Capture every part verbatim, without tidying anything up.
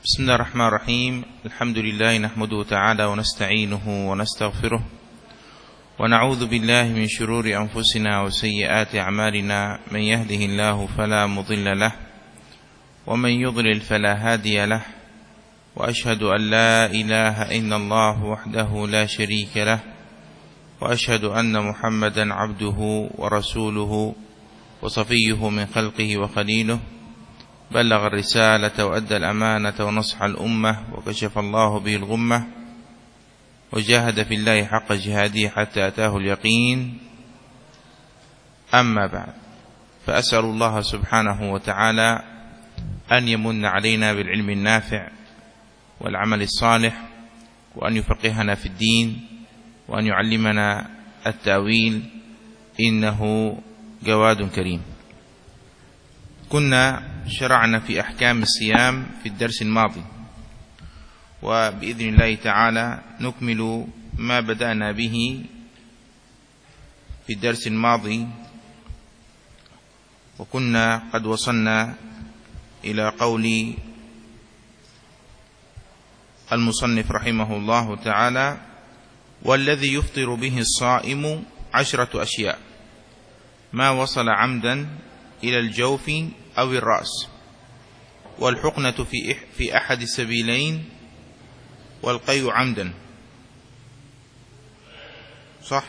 بسم الله الرحمن الرحيم. الحمد لله نحمده تعالى ونستعينه ونستغفره ونعوذ بالله من شرور أنفسنا وسيئات أعمالنا، من يهده الله فلا مضل له ومن يضلل فلا هادي له، وأشهد أن لا إله إلا الله وحده لا شريك له، وأشهد أن محمدا عبده ورسوله وصفيه من خلقه وخليله، بلغ الرسالة وأدى الأمانة ونصح الأمة وكشف الله به الغمة، وجاهد في الله حق جهاده حتى أتاه اليقين. أما بعد، فأسأل الله سبحانه وتعالى أن يمن علينا بالعلم النافع والعمل الصالح، وأن يفقهنا في الدين، وأن يعلمنا التأويل، إنه جواد كريم. كنا شرعنا في أحكام الصيام في الدرس الماضي، وبإذن الله تعالى نكمل ما بدأنا به في الدرس الماضي، وكنا قد وصلنا إلى قول المصنف رحمه الله تعالى: والذي يفطر به الصائم عشرة أشياء: ما وصل عمدا إلى الجوف أو الرأس، والحقنة في في أحد السبيلين، والقيء عمدا. صح؟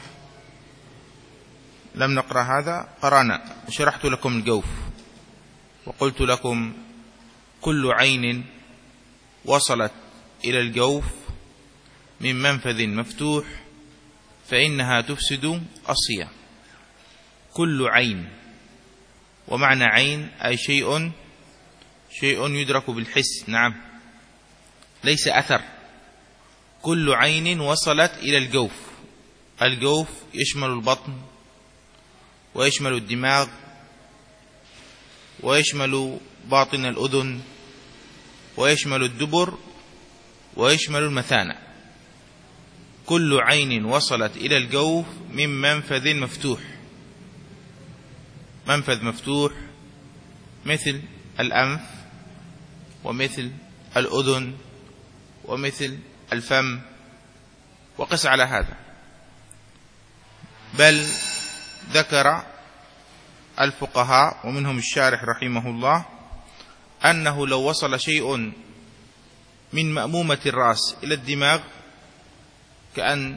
لم نقرأ هذا، قرأنا. شرحت لكم الجوف وقلت لكم كل عين وصلت إلى الجوف من منفذ مفتوح فإنها تفسد الصيام. كل عين، ومعنى عين أي شيء شيء يدرك بالحس، نعم، ليس أثر. كل عين وصلت إلى الجوف. الجوف يشمل البطن، ويشمل الدماغ، ويشمل باطن الأذن، ويشمل الدبر، ويشمل المثانة. كل عين وصلت إلى الجوف من منفذ مفتوح. منفذ مفتوح مثل الأنف، ومثل الأذن، ومثل الفم، وقس على هذا. بل ذكر الفقهاء ومنهم الشارح رحمه الله أنه لو وصل شيء من مأمومة الرأس إلى الدماغ، كأن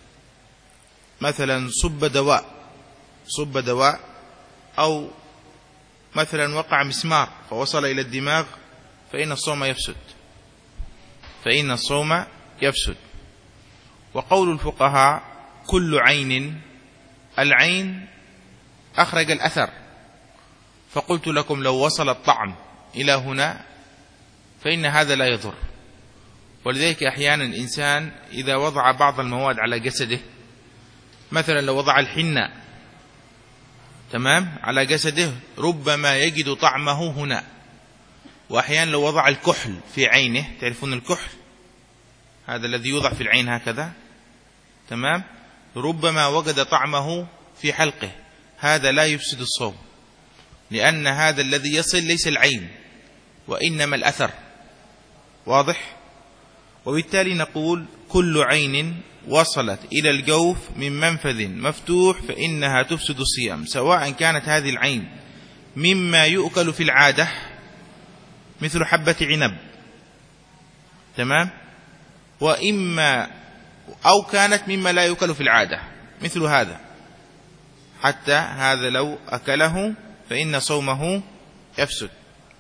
مثلا صب دواء صب دواء أو مثلا وقع مسمار فوصل إلى الدماغ، فإن الصوم يفسد فإن الصوم يفسد. وقول الفقهاء كل عين، العين أخرج الأثر، فقلت لكم لو وصل الطعم إلى هنا فإن هذا لا يضر. ولذلك أحيانا الإنسان إذا وضع بعض المواد على جسده، مثلا لو وضع الحنة تمام على جسده، ربما يجد طعمه هنا. وأحيانا لو وضع الكحل في عينه، تعرفون الكحل هذا الذي يوضع في العين هكذا، تمام، ربما وجد طعمه في حلقه. هذا لا يفسد الصوم، لأن هذا الذي يصل ليس العين وإنما الأثر. واضح؟ وبالتالي نقول كل عين وصلت إلى الجوف من منفذ مفتوح فإنها تفسد الصيام، سواء كانت هذه العين مما يؤكل في العادة مثل حبة عنب، تمام، وإما أو كانت مما لا يؤكل في العادة مثل هذا، حتى هذا لو أكله فإن صومه يفسد.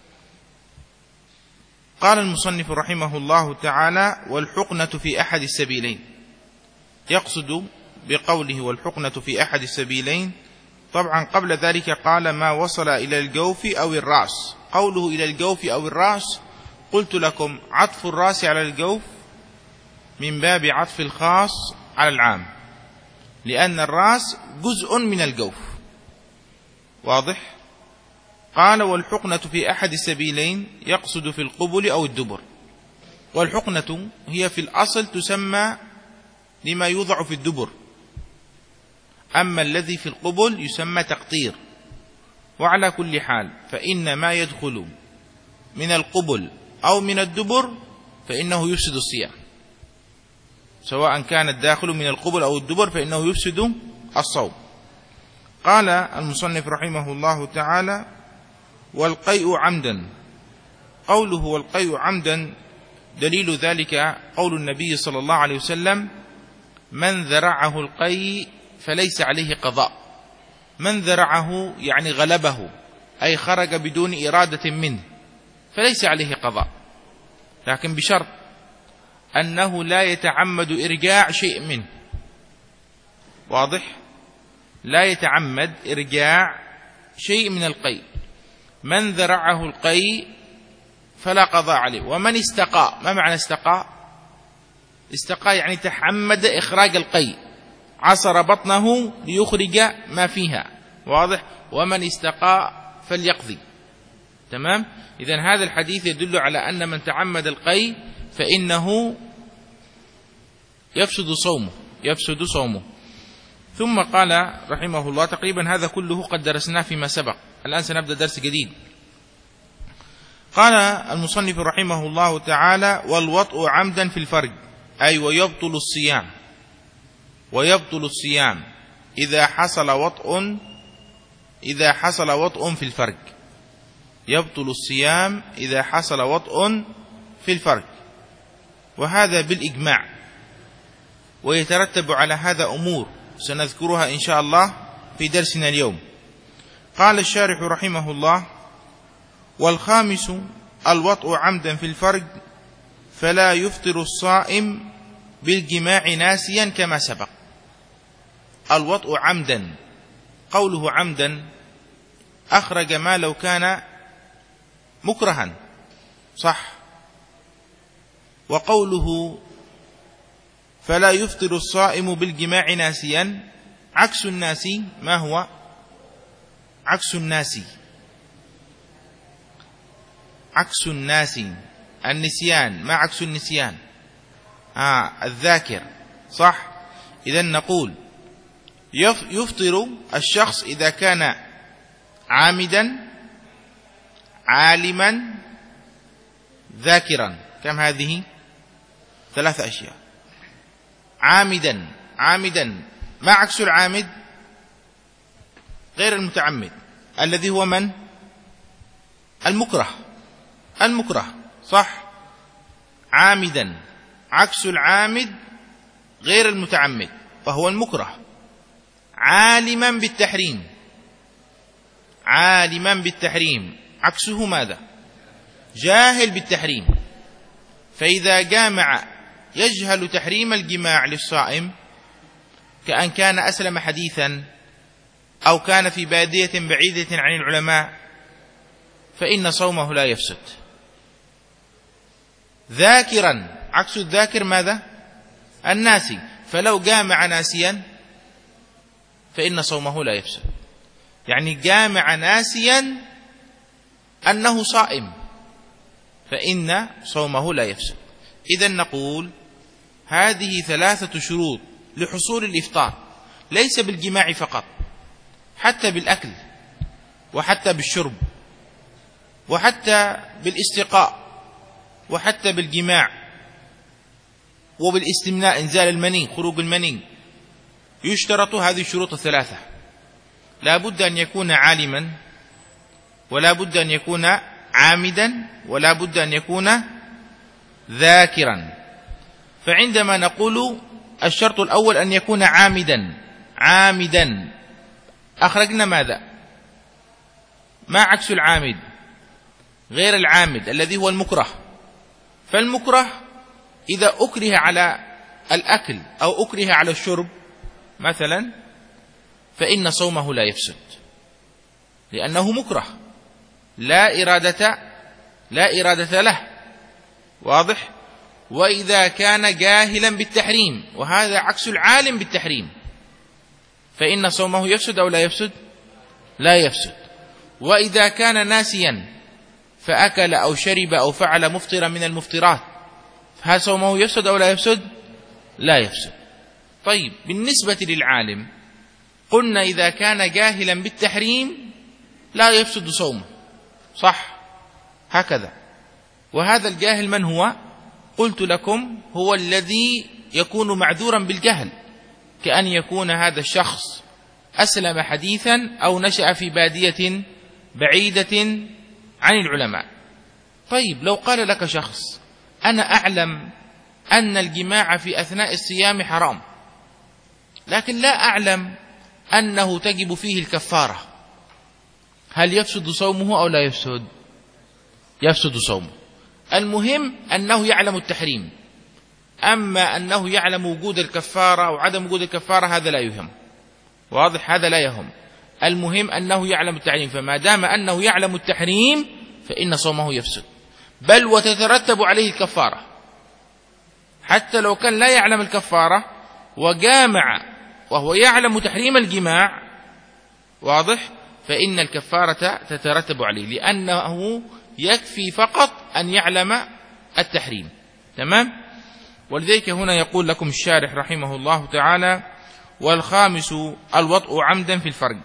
قال المصنف رحمه الله تعالى: والحقنة في أحد السبيلين. يقصد بقوله والحقنة في أحد السبيلين، طبعا قبل ذلك قال ما وصل إلى الجوف أو الرأس. قوله إلى الجوف أو الرأس، قلت لكم عطف الرأس على الجوف من باب عطف الخاص على العام، لأن الرأس جزء من الجوف. واضح؟ قال والحقنة في أحد السبيلين، يقصد في القبل أو الدبر. والحقنة هي في الأصل تسمى لما يوضع في الدبر، أما الذي في القبل يسمى تقطير. وعلى كل حال فإن ما يدخل من القبل أو من الدبر فإنه يفسد الصيام، سواء كان الداخل من القبل أو الدبر فإنه يفسد الصوم. قال المصنف رحمه الله تعالى: والقيء عمدا. قوله والقيء عمدا دليل ذلك قول النبي صلى الله عليه وسلم: من ذرعه القيء فليس عليه قضاء. من ذرعه يعني غلبه، أي خرج بدون إرادة منه، فليس عليه قضاء، لكن بشرط أنه لا يتعمد إرجاع شيء منه. واضح؟ لا يتعمد إرجاع شيء من القيء. من ذرعه القيء فلا قضاء عليه. ومن استقاء، ما معنى استقاء؟ استقاء يعني تحمد إخراج القيء، عصر بطنه ليخرج ما فيها. واضح؟ ومن استقاء فليقضي. تمام؟ إذن هذا الحديث يدل على أن من تعمد القيء فإنه يفسد صومه يفسد صومه ثم قال رحمه الله، تقريبا هذا كله قد درسناه فيما سبق، الآن سنبدأ درس جديد. قال المصنف رحمه الله تعالى: والوطء عمدا في الفرج، أي ويبطل الصيام ويبطل الصيام إذا حصل وطء إذا حصل وطء في الفرج. يبطل الصيام إذا حصل وطء في الفرج، وهذا بالإجماع، ويترتب على هذا أمور سنذكرها إن شاء الله في درسنا اليوم. قال الشارح رحمه الله: والخامس الوطء عمدا في الفرج، فلا يفطر الصائم بالجماع ناسيا كما سبق. الوطء عمدا، قوله عمدا أخرج ما لو كان مكرها، صح. وقوله فلا يفطر الصائم بالجماع ناسيا، عكس الناسي ما هو؟ عكس الناسي عكس الناسي النسيان. ما عكس النسيان؟ آه الذاكر، صح. إذن نقول يفطر الشخص إذا كان عامدا عالما ذاكرا. كم هذه؟ ثلاث أشياء. عامدا عامدا ما عكس العامد؟ غير المتعمد، الذي هو من؟ المكره المكره صح. عامدا عكس العامد غير المتعمد، وهو المكره. عالما بالتحريم عالما بالتحريم عكسه ماذا؟ جاهل بالتحريم. فإذا جامع يجهل تحريم الجماع للصائم، كأن كان أسلم حديثا أو كان في بادية بعيدة عن العلماء، فإن صومه لا يفسد. ذاكرا عكس الذاكر ماذا؟ الناسي. فلو جامع ناسيا فإن صومه لا يفسد. يعني جامع ناسيا أنه صائم، فإن صومه لا يفسد. إذن نقول هذه ثلاثة شروط لحصول الإفطار، ليس بالجماع فقط، حتى بالأكل وحتى بالشرب وحتى بالاستقاء وحتى بالجماع وبالاستمناء، إنزال المني، خروج المني، يشترط هذه الشروط الثلاثة. لا بد أن يكون عالما، ولا بد أن يكون عامدا، ولا بد أن يكون ذاكرا. فعندما نقول الشرط الأول أن يكون عامدا عامدا أخرجنا ماذا؟ ما عكس العامد؟ غير العامد الذي هو المكره. فالمكره إذا أكره على الأكل أو أكره على الشرب مثلا، فإن صومه لا يفسد، لأنه مكره لا إرادة لا إرادة له. واضح؟ وإذا كان جاهلا بالتحريم، وهذا عكس العالم بالتحريم، فإن صومه يفسد أو لا يفسد؟ لا يفسد. وإذا كان ناسيا فأكل أو شرب أو فعل مفطرا من المفطرات، فهل صومه يفسد أو لا يفسد؟ لا يفسد. طيب، بالنسبة للعالم قلنا إذا كان جاهلا بالتحريم لا يفسد صومه، صح؟ هكذا. وهذا الجاهل من هو؟ قلت لكم هو الذي يكون معذورا بالجهل، كأن يكون هذا الشخص أسلم حديثا أو نشأ في بادية بعيدة عن العلماء. طيب لو قال لك شخص أنا أعلم أن الجماع في أثناء الصيام حرام، لكن لا أعلم أنه تجب فيه الكفارة، هل يفسد صومه أو لا يفسد؟ يفسد صومه. المهم أنه يعلم التحريم، أما أنه يعلم وجود الكفارة أو عدم وجود الكفارة هذا لا يهم. واضح؟ هذا لا يهم. المهم أنه يعلم التحريم، فما دام أنه يعلم التحريم فإن صومه يفسد، بل وتترتب عليه الكفارة. حتى لو كان لا يعلم الكفارة وجامع وهو يعلم تحريم الجماع، واضح، فإن الكفارة تترتب عليه، لأنه يكفي فقط أن يعلم التحريم. تمام؟ ولذلك هنا يقول لكم الشارح رحمه الله تعالى: والخامس الوطء عمدا في الفرج،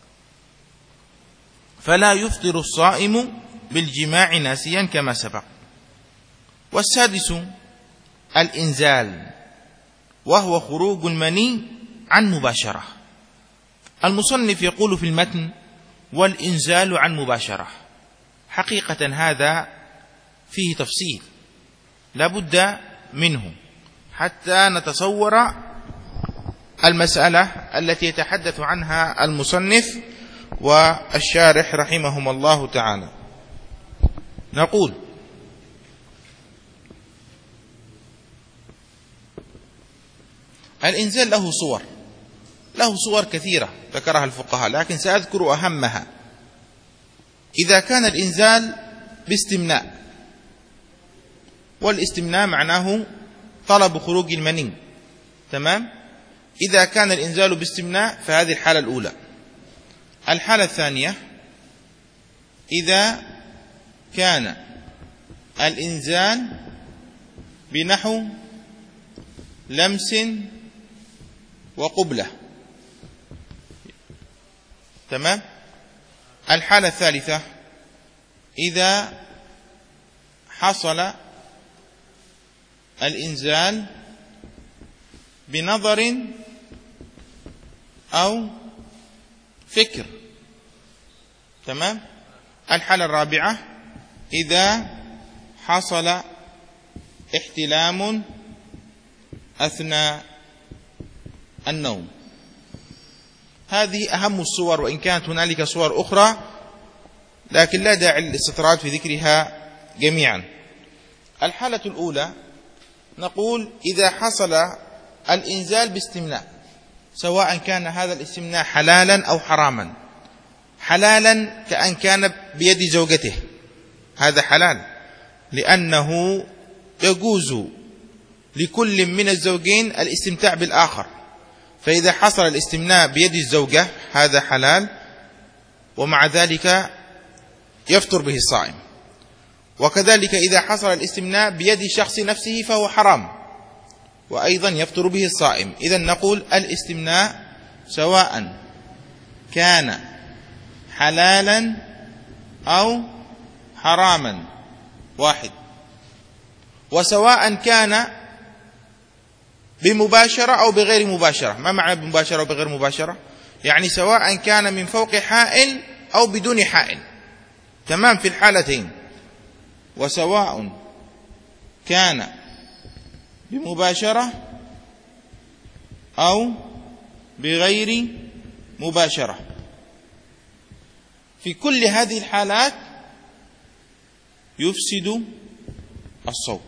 فلا يفطر الصائم بالجماع ناسيا كما سبق. والسادس الإنزال، وهو خروج المني عن مباشرة. المصنف يقول في المتن: والإنزال عن مباشرة. حقيقة هذا فيه تفصيل لا بد منه حتى نتصور المسألة التي يتحدث عنها المصنف والشارح رحمهم الله تعالى. نقول: الإنزال له صور، له صور كثيرة ذكرها الفقهاء، لكن سأذكر أهمها. إذا كان الإنزال باستمناء، والاستمناء معناه طلب خروج المني، تمام؟ إذا كان الإنزال باستمناء فهذه الحالة الأولى. الحالة الثانية: إذا كان الإنزال بنحو لمس وقبلة، تمام؟ الحالة الثالثة: إذا حصل الإنزال بنظر أو فكر، تمام؟ الحالة الرابعة: إذا حصل احتلام أثناء النوم. هذه أهم الصور، وإن كانت هنالك صور أخرى لكن لا داعي للاستطراد في ذكرها جميعا. الحالة الأولى نقول: إذا حصل الإنزال باستمناء، سواء كان هذا الاستمناء حلالا أو حراما. حلالا كأن كان بيد زوجته، هذا حلال، لأنه يجوز لكل من الزوجين الاستمتاع بالآخر، فإذا حصل الاستمناء بيد الزوجة هذا حلال، ومع ذلك يفطر به الصائم. وكذلك إذا حصل الاستمناء بيد الشخص نفسه فهو حرام، وأيضا يفطر به الصائم. إذن نقول: الاستمناء سواء كان حلالا أو حراما واحد، وسواء كان بمباشرة أو بغير مباشرة. ما معنى بمباشرة أو بغير مباشرة؟ يعني سواء كان من فوق حائل أو بدون حائل، تمام، في الحالتين. وسواء كان بمباشرة أو بغير مباشرة، في كل هذه الحالات يفسد الصوم.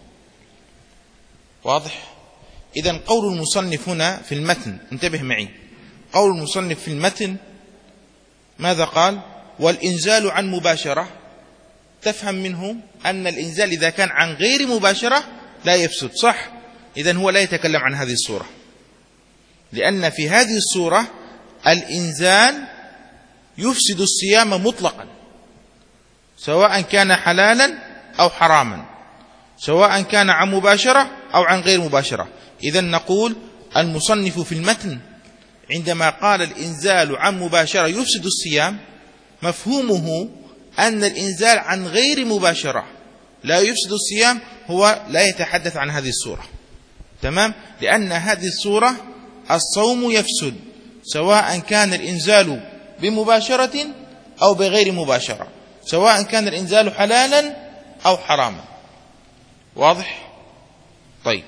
واضح؟ إذن قول المصنف هنا في المتن، انتبه معي، قول المصنف في المتن ماذا قال؟ والإنزال عن مباشرة، تفهم منه أن الإنزال إذا كان عن غير مباشرة لا يفسد، صح؟ إذن هو لا يتكلم عن هذه الصورة، لأن في هذه الصورة الإنزال يفسد الصيام مطلقا، سواء كان حلالا أو حراما، سواء كان عن مباشرة أو عن غير مباشرة. إذن نقول: المصنف في المتن عندما قال الإنزال عن مباشرة يفسد الصيام، مفهومه أن الإنزال عن غير مباشرة لا يفسد الصيام هو لا يتحدث عن هذه الصورة. تمام؟ لأن هذه الصورة الصوم يفسد سواء كان الإنزال بمباشرة أو بغير مباشرة، سواء كان الإنزال حلالا أو حراما. واضح؟ طيب،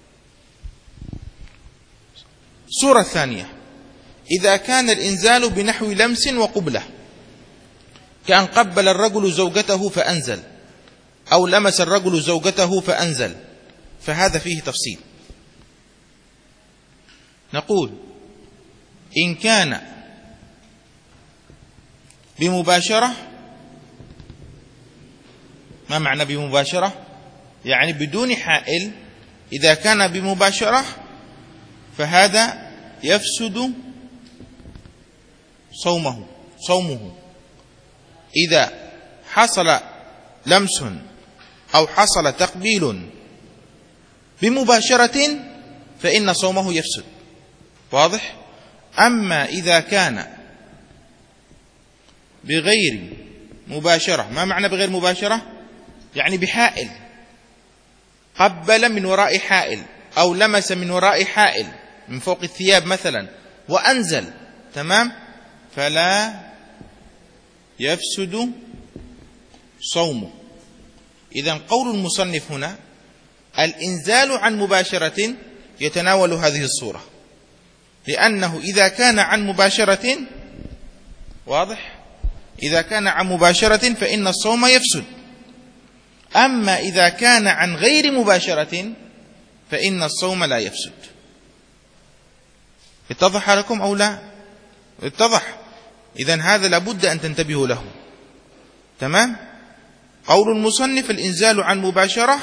الصورة الثانية: إذا كان الإنزال بنحو لمس وقبلة، كأن قبل الرجل زوجته فأنزل، أو لمس الرجل زوجته فأنزل، فهذا فيه تفصيل. نقول: إن كان بمباشرة. ما معنى بمباشرة؟ يعني بدون حائل. إذا كان بمباشرة فهذا يفسد صومه صومه إذا حصل لمس أو حصل تقبيل بمباشرة فإن صومه يفسد. واضح؟ أما إذا كان بغير مباشرة، ما معنى بغير مباشرة؟ يعني بحائل، قبل من وراء حائل أو لمس من وراء حائل من فوق الثياب مثلا وأنزل، تمام، فلا يفسد صومه. إذن قول المصنف هنا: الإنزال عن مباشرة يتناول هذه الصورة، لأنه إذا كان عن مباشرة، واضح، إذا كان عن مباشرة فإن الصوم يفسد. أما إذا كان عن غير مباشرة فإن الصوم لا يفسد. اتضح لكم أو لا؟ اتضح. إذن هذا لابد أن تنتبهوا له. تمام؟ قول المصنف: الإنزال عن مباشرة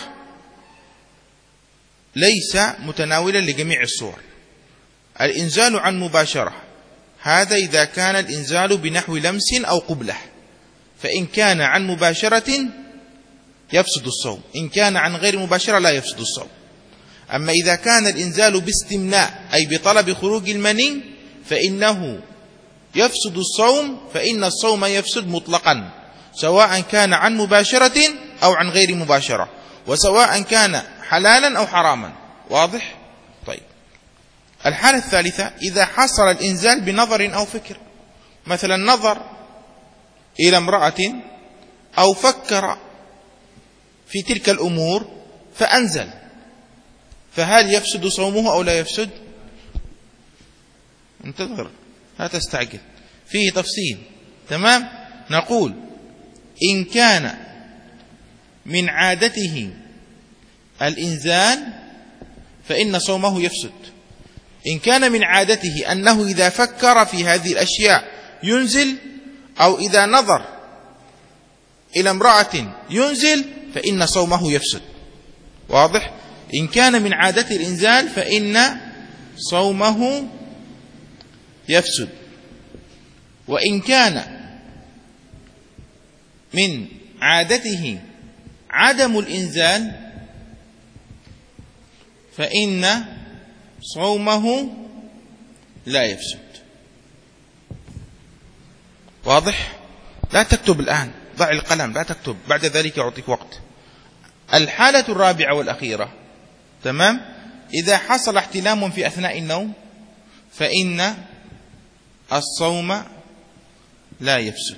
ليس متناولا لجميع الصور. الإنزال عن مباشرة هذا إذا كان الإنزال بنحو لمس أو قبلة، فإن كان عن مباشرة يفسد الصوم، إن كان عن غير مباشرة لا يفسد الصوم. أما إذا كان الإنزال باستمناء أي بطلب خروج المني فإنه يفسد الصوم، فإن الصوم يفسد مطلقا، سواء كان عن مباشرة أو عن غير مباشرة، وسواء كان حلالا أو حراما. واضح؟ طيب، الحالة الثالثة: إذا حصل الإنزال بنظر أو فكر، مثلا نظر إلى امرأة أو فكر في تلك الأمور فأنزل، فهل يفسد صومه أو لا يفسد؟ انتظر، لا تستعجل، فيه تفصيل. تمام؟ نقول: إن كان من عادته الإنزال فإن صومه يفسد. إن كان من عادته أنه إذا فكر في هذه الأشياء ينزل، أو إذا نظر إلى امرأة ينزل، فإن صومه يفسد. واضح؟ إن كان من عادته الإنزال فإن صومه يفسد. وإن كان من عادته عدم الإنزال فإن صومه لا يفسد. واضح؟ لا تكتب الآن، ضع القلم، لا تكتب، بعد ذلك يعطيك وقت. الحالة الرابعة والأخيرة، تمام، إذا حصل احتلام في أثناء النوم فإن الصوم لا يفسد.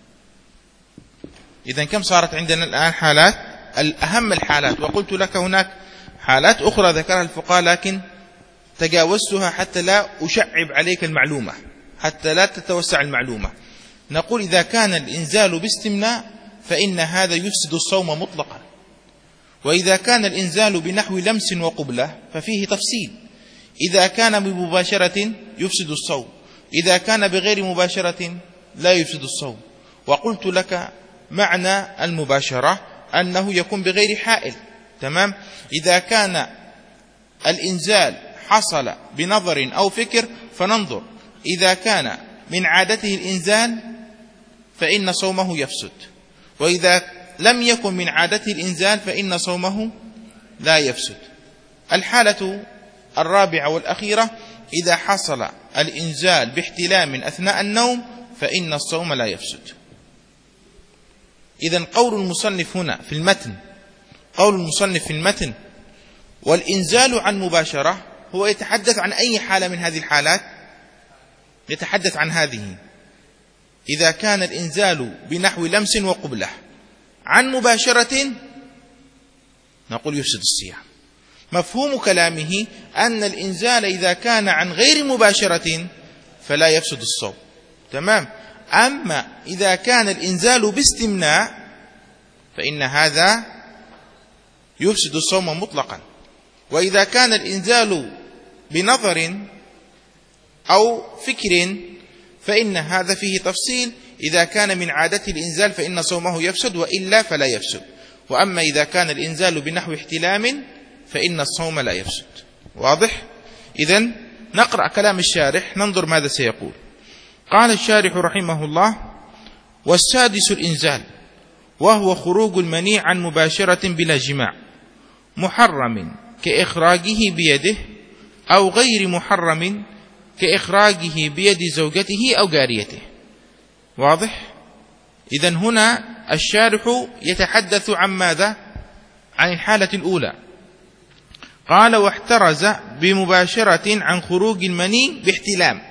إذن كم صارت عندنا الآن حالات؟ الأهم الحالات، وقلت لك هناك حالات أخرى ذكرها الفقهاء لكن تجاوزتها حتى لا أشعب عليك المعلومة، حتى لا تتوسع المعلومة. نقول: إذا كان الإنزال باستمناء فإن هذا يفسد الصوم مطلقا. وإذا كان الإنزال بنحو لمس وقبلة ففيه تفصيل: إذا كان بمباشرة يفسد الصوم، إذا كان بغير مباشرة لا يفسد الصوم. وقلت لك معنى المباشرة أنه يكون بغير حائل. تمام؟ إذا كان الإنزال حصل بنظر أو فكر فننظر، إذا كان من عادته الإنزال فإن صومه يفسد، وإذا لم يكن من عادته الإنزال فإن صومه لا يفسد. الحالة الرابعة والأخيرة: إذا حصل الإنزال باحتلام أثناء النوم فإن الصوم لا يفسد. إذن قول المصنف هنا في المتن قول المصنف في المتن: والإنزال عن مباشرة هو يتحدث عن أي حالة من هذه الحالات؟ يتحدث عن هذه: إذا كان الإنزال بنحو لمس وقبلة عن مباشرة نقول يفسد الصيام. مفهوم كلامه أن الإنزال إذا كان عن غير مباشرة فلا يفسد الصوم، تمام. أما إذا كان الإنزال باستمناء فإن هذا يفسد الصوم مطلقا. وإذا كان الإنزال بنظر أو فكر فإن هذا فيه تفصيل: إذا كان من عادة الإنزال فإن صومه يفسد، وإلا فلا يفسد. وأما إذا كان الإنزال بنحو احتلام فإن الصوم لا يفسد. واضح؟ إذن نقرأ كلام الشارح ننظر ماذا سيقول. قال الشارح رحمه الله: والسادس الإنزال، وهو خروج المني عن مباشرة بلا جماع، محرم كإخراجه بيده، أو غير محرم كإخراجه بيد زوجته أو جاريته. واضح؟ إذن هنا الشارح يتحدث عن ماذا؟ عن الحالة الأولى. قال: واحترز بمباشرة عن خروج المني باحتلام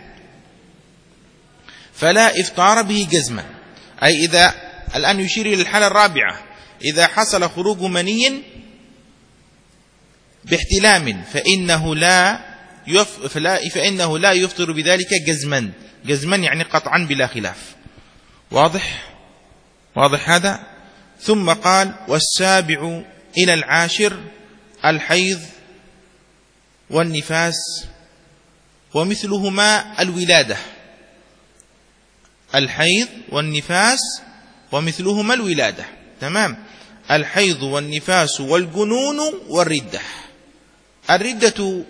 فلا إفطار به جزما. أي إذا الآن يشير إلى الحالة الرابعة: إذا حصل خروج مني باحتلام فإنه لا يف... فلا... فإنه لا يفطر بذلك جزما. جزما يعني قطعا بلا خلاف. واضح؟ واضح هذا؟ ثم قال: والسابع إلى العاشر الحيض والنفاس ومثلهما الولادة. الحيض والنفاس ومثلهما الولادة، تمام. الحيض والنفاس والجنون والردة. الردة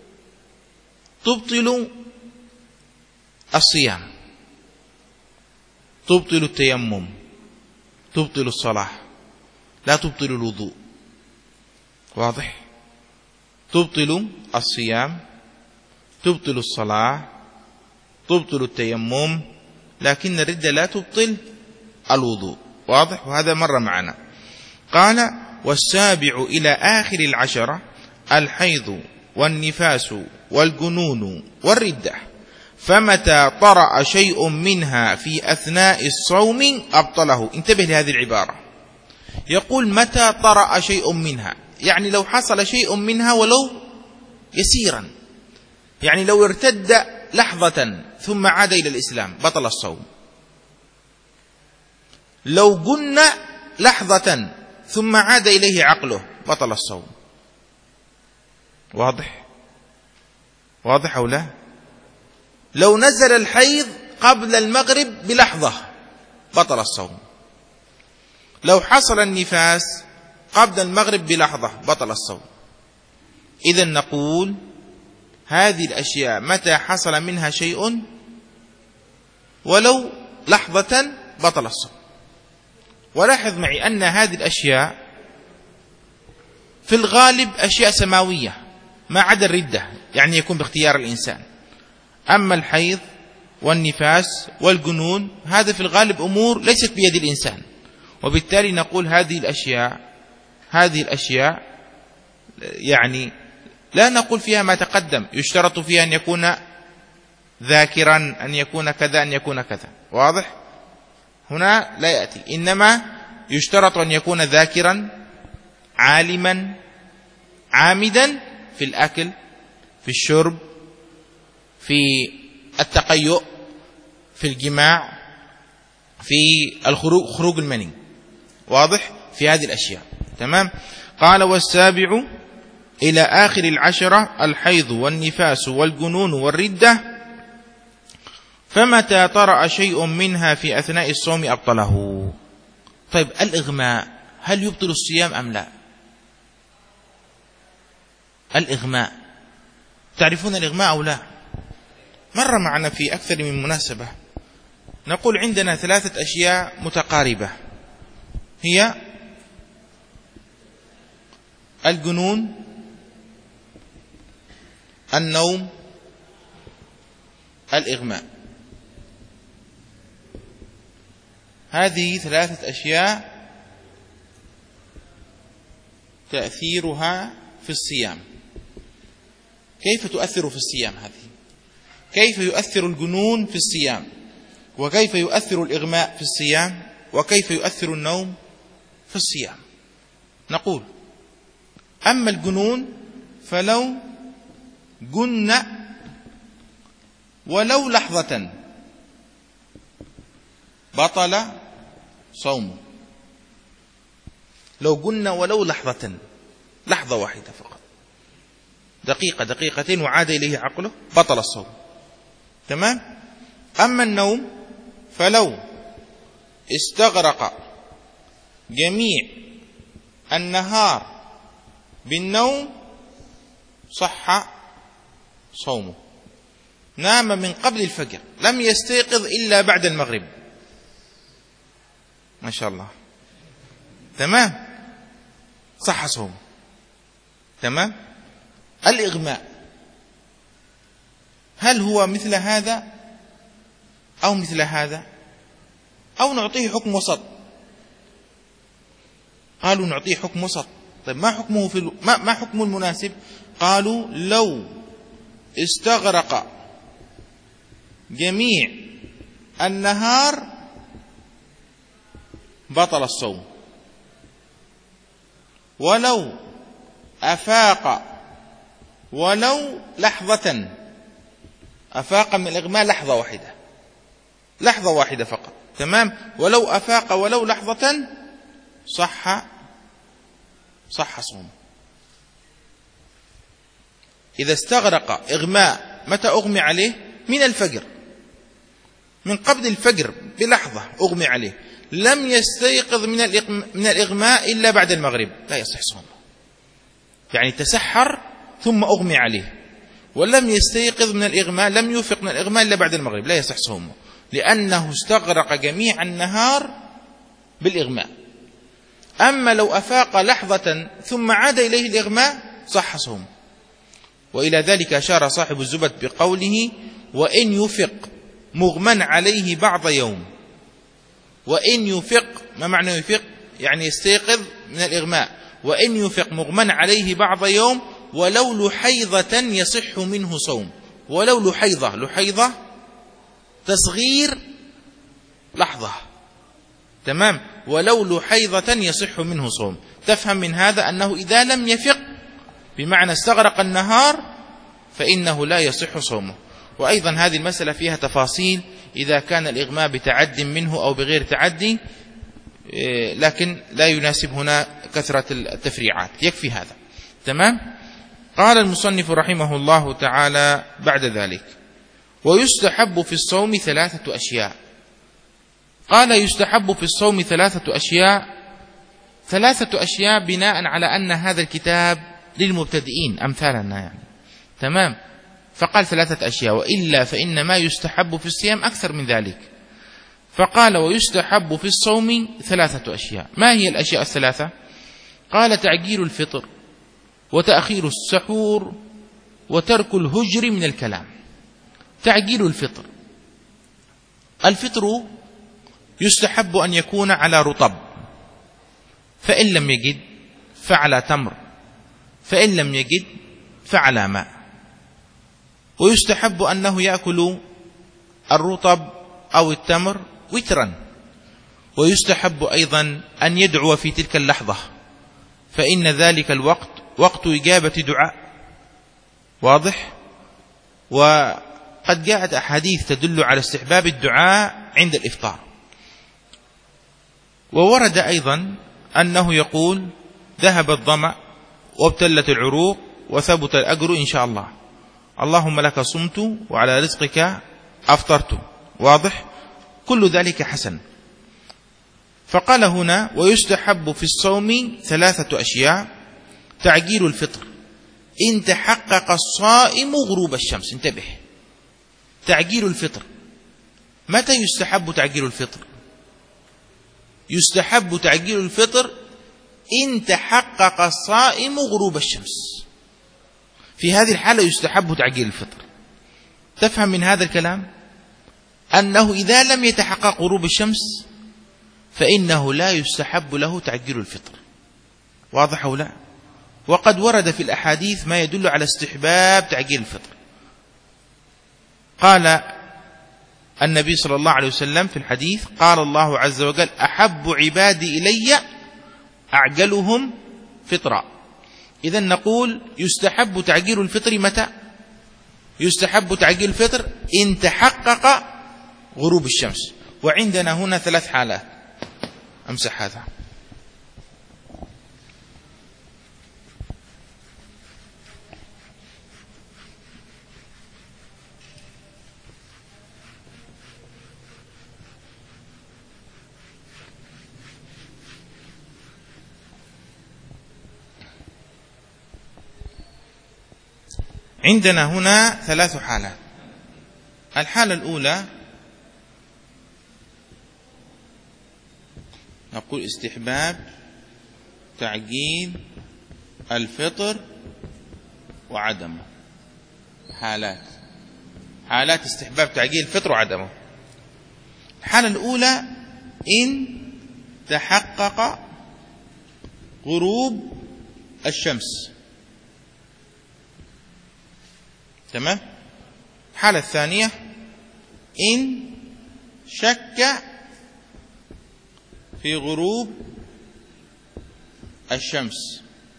تبطل الصيام، تبطل التيمم، تبطل الصلاة، لا تبطل الوضوء. واضح؟ تبطل الصيام، تبطل الصلاة، تبطل التيمم، لكن الردة لا تبطل الوضوء. واضح؟ وهذا مر معنا. قال: والسابع إلى آخر العشرة الحيض والنفاس والجنون والردة، فمتى طرأ شيء منها في أثناء الصوم أبطله. انتبه لهذه العبارة، يقول متى طرأ شيء منها، يعني لو حصل شيء منها ولو يسيرا، يعني لو ارتد لحظة ثم عاد إلى الإسلام بطل الصوم. لو جن لحظة ثم عاد إليه عقله بطل الصوم. واضح؟ واضح أو لا؟ لو نزل الحيض قبل المغرب بلحظة بطل الصوم. لو حصل النفاس قبل المغرب بلحظة بطل الصوم. إذن نقول هذه الأشياء متى حصل منها شيء ولو لحظة بطل الصوم. ولاحظ معي أن هذه الأشياء في الغالب أشياء سماوية ما عدا الردة، يعني يكون باختيار الإنسان. أما الحيض والنفاس والجنون هذا في الغالب أمور ليست بيد الإنسان، وبالتالي نقول هذه الأشياء هذه الأشياء يعني لا نقول فيها ما تقدم، يشترط فيها أن يكون ذاكرا، أن يكون كذا، أن يكون كذا. واضح؟ هنا لا يأتي، إنما يشترط أن يكون ذاكرا، عالما، عامدا في الأكل، في الشرب، في التقيؤ، في الجماع، في الخروج خروج المني. واضح؟ في هذه الأشياء، تمام. قال: والسابع إلى آخر العشرة الحيض والنفاس والجنون والردة، فمتى طرأ شيء منها في أثناء الصوم أبطله. طيب الإغماء هل يبطل الصيام أم لا؟ الإغماء تعرفون الإغماء أو لا؟ مر معنا في أكثر من مناسبة. نقول عندنا ثلاثة أشياء متقاربة، هي الجنون، النوم، الإغماء. هذه ثلاثة أشياء تأثيرها في الصيام. كيف تؤثر في الصيام هذه؟ كيف يؤثر الجنون في الصيام؟ وكيف يؤثر الإغماء في الصيام؟ وكيف يؤثر النوم في الصيام؟ نقول: أما الجنون فلو جن ولو لحظة بطل صومه. لو جن ولو لحظة، لحظة واحدة فقط، دقيقة دقيقتين وعاد إليه عقله، بطل الصوم. تمام؟ أما النوم فلو استغرق جميع النهار بالنوم صح صومه. نام من قبل الفجر، لم يستيقظ إلا بعد المغرب، ما شاء الله، تمام، صح صومه. تمام. الإغماء هل هو مثل هذا أو مثل هذا أو نعطيه حكم وسط؟ قالوا نعطيه حكم وسط. طيب ما حكمه في ال... ما... ما حكم المناسب؟ قالوا لو استغرق جميع النهار بطل الصوم، ولو أفاق ولو لحظة، أفاق من الإغماء لحظة واحدة، لحظة واحدة فقط. تمام. ولو أفاق ولو لحظة صح صح صوم. إذا استغرق إغماء، متى أغمي عليه؟ من الفجر، من قبل الفجر بلحظة أغمي عليه، لم يستيقظ من الإغماء إلا بعد المغرب، لا يصح صومه. يعني تسحر ثم أغمي عليه ولم يستيقظ من الإغماء، لم يفق من الإغماء إلا بعد المغرب، لا يصح صومه، لأنه استغرق جميع النهار بالإغماء. أما لو أفاق لحظة ثم عاد إليه الإغماء صح صومه. وإلى ذلك أشار صاحب الزبد بقوله: وإن يفق مغمن عليه بعض يوم. وإن يفق، ما معنى يفق؟ يعني يستيقظ من الإغماء. وإن يفق مغمن عليه بعض يوم ولو لحيظة يصح منه صوم. ولو لحيظة، لحيظة تصغير لحظة. تمام. ولو لحيظة يصح منه صوم. تفهم من هذا أنه إذا لم يفق بمعنى استغرق النهار فإنه لا يصح صومه. وأيضا هذه المسألة فيها تفاصيل إذا كان الإغماء بتعد منه أو بغير تعدي، لكن لا يناسب هنا كثرة التفريعات، يكفي هذا. تمام. قال المصنف رحمه الله تعالى بعد ذلك: ويستحب في الصوم ثلاثة أشياء. قال: يستحب في الصوم ثلاثة أشياء. ثلاثة أشياء بناء على أن هذا الكتاب للمبتدئين أمثالنا يعني. تمام. فقال ثلاثة أشياء، وإلا فإن ما يستحب في الصيام أكثر من ذلك. فقال: ويستحب في الصوم ثلاثة أشياء. ما هي الأشياء الثلاثة؟ قال: تعجيل الفطر، وتأخير السحور، وترك الهجر من الكلام. تعجيل الفطر، الفطر يستحب أن يكون على رطب، فإن لم يجد فعلى تمر، فإن لم يجد فعلى ماء. ويستحب أنه يأكل الرطب أو التمر وترا. ويستحب أيضا أن يدعو في تلك اللحظة، فإن ذلك الوقت وقت إجابة دعاء. واضح؟ وقد جاءت أحاديث تدل على استحباب الدعاء عند الإفطار. وورد أيضا أنه يقول: ذهب الظمأ وابتلت العروق وثبت الأجر إن شاء الله، اللهم لك صمت وعلى رزقك أفطرت. واضح؟ كل ذلك حسن. فقال هنا: ويستحب في الصوم ثلاثة أشياء. تعجيل الفطر، إن تحقق الصائم غروب الشمس. انتبه، تعجيل الفطر. متى يستحب تعجيل الفطر؟ يستحب تعجيل الفطر إن تحقق الصائم غروب الشمس. في هذه الحالة يستحب تعجيل الفطر. تفهم من هذا الكلام أنه إذا لم يتحقق غروب الشمس فإنه لا يستحب له تعجيل الفطر. واضح أو لا؟ وقد ورد في الأحاديث ما يدل على استحباب تعجيل الفطر. قال النبي صلى الله عليه وسلم في الحديث: قال الله عز وجل: أحب عبادي إلي أعجلهم فطرا. إذن نقول يستحب تعجيل الفطر متى؟ يستحب تعجيل الفطر إن تحقق غروب الشمس. وعندنا هنا ثلاث حالات. أمسح هذا. عندنا هنا ثلاث حالات. الحالة الأولى نقول استحباب تعجيل الفطر وعدمه. حالات حالات استحباب تعجيل الفطر وعدمه. الحالة الأولى إن تحقق غروب الشمس. تمام. الحالة الثانية إن شك في غروب الشمس.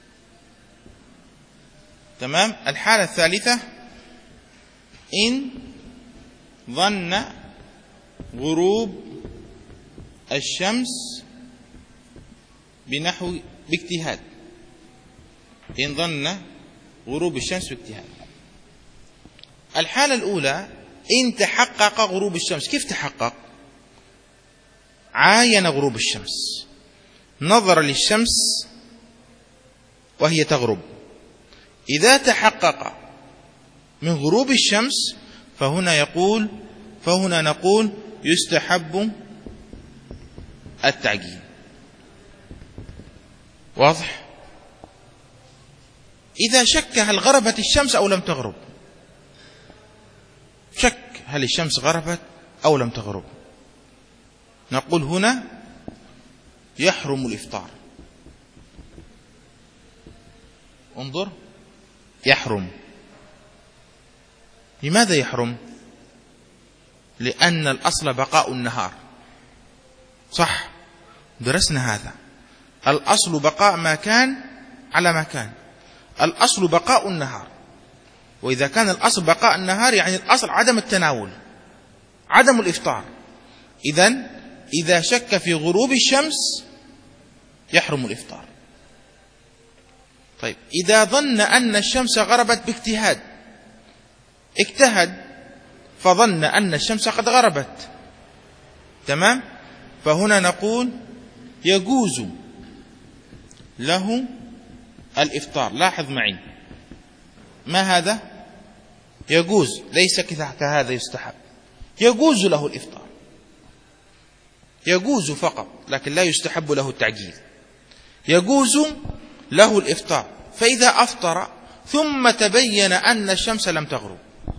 تمام. الحالة الثالثة إن ظن غروب الشمس بنحو باجتهاد. إن ظن غروب الشمس باجتهاد. الحالة الأولى إن تحقق غروب الشمس. كيف تحقق؟ عاين غروب الشمس، نظر للشمس وهي تغرب. إذا تحقق من غروب الشمس فهنا يقول فهنا نقول يستحب التعجيل. واضح؟ إذا شك هل غربت الشمس أو لم تغرب، شك هل الشمس غربت أو لم تغرب، نقول هنا يحرم الإفطار. انظر، يحرم. لماذا يحرم؟ لأن الأصل بقاء النهار. صح، درسنا هذا. الأصل بقاء ما كان على ما كان. الأصل بقاء النهار. وإذا كان الأصل بقاء النهار يعني الأصل عدم التناول، عدم الإفطار. إذن إذا شك في غروب الشمس يحرم الإفطار. طيب، إذا ظن أن الشمس غربت باجتهاد، اجتهد فظن أن الشمس قد غربت، تمام، فهنا نقول يجوز له الإفطار. لاحظ معي، ما هذا؟ يجوز، ليس كهذا يستحب. يجوز له الإفطار، يجوز فقط، لكن لا يستحب له التعجيل. يجوز له الإفطار، فإذا أفطر ثم تبين أن الشمس لم تغرب.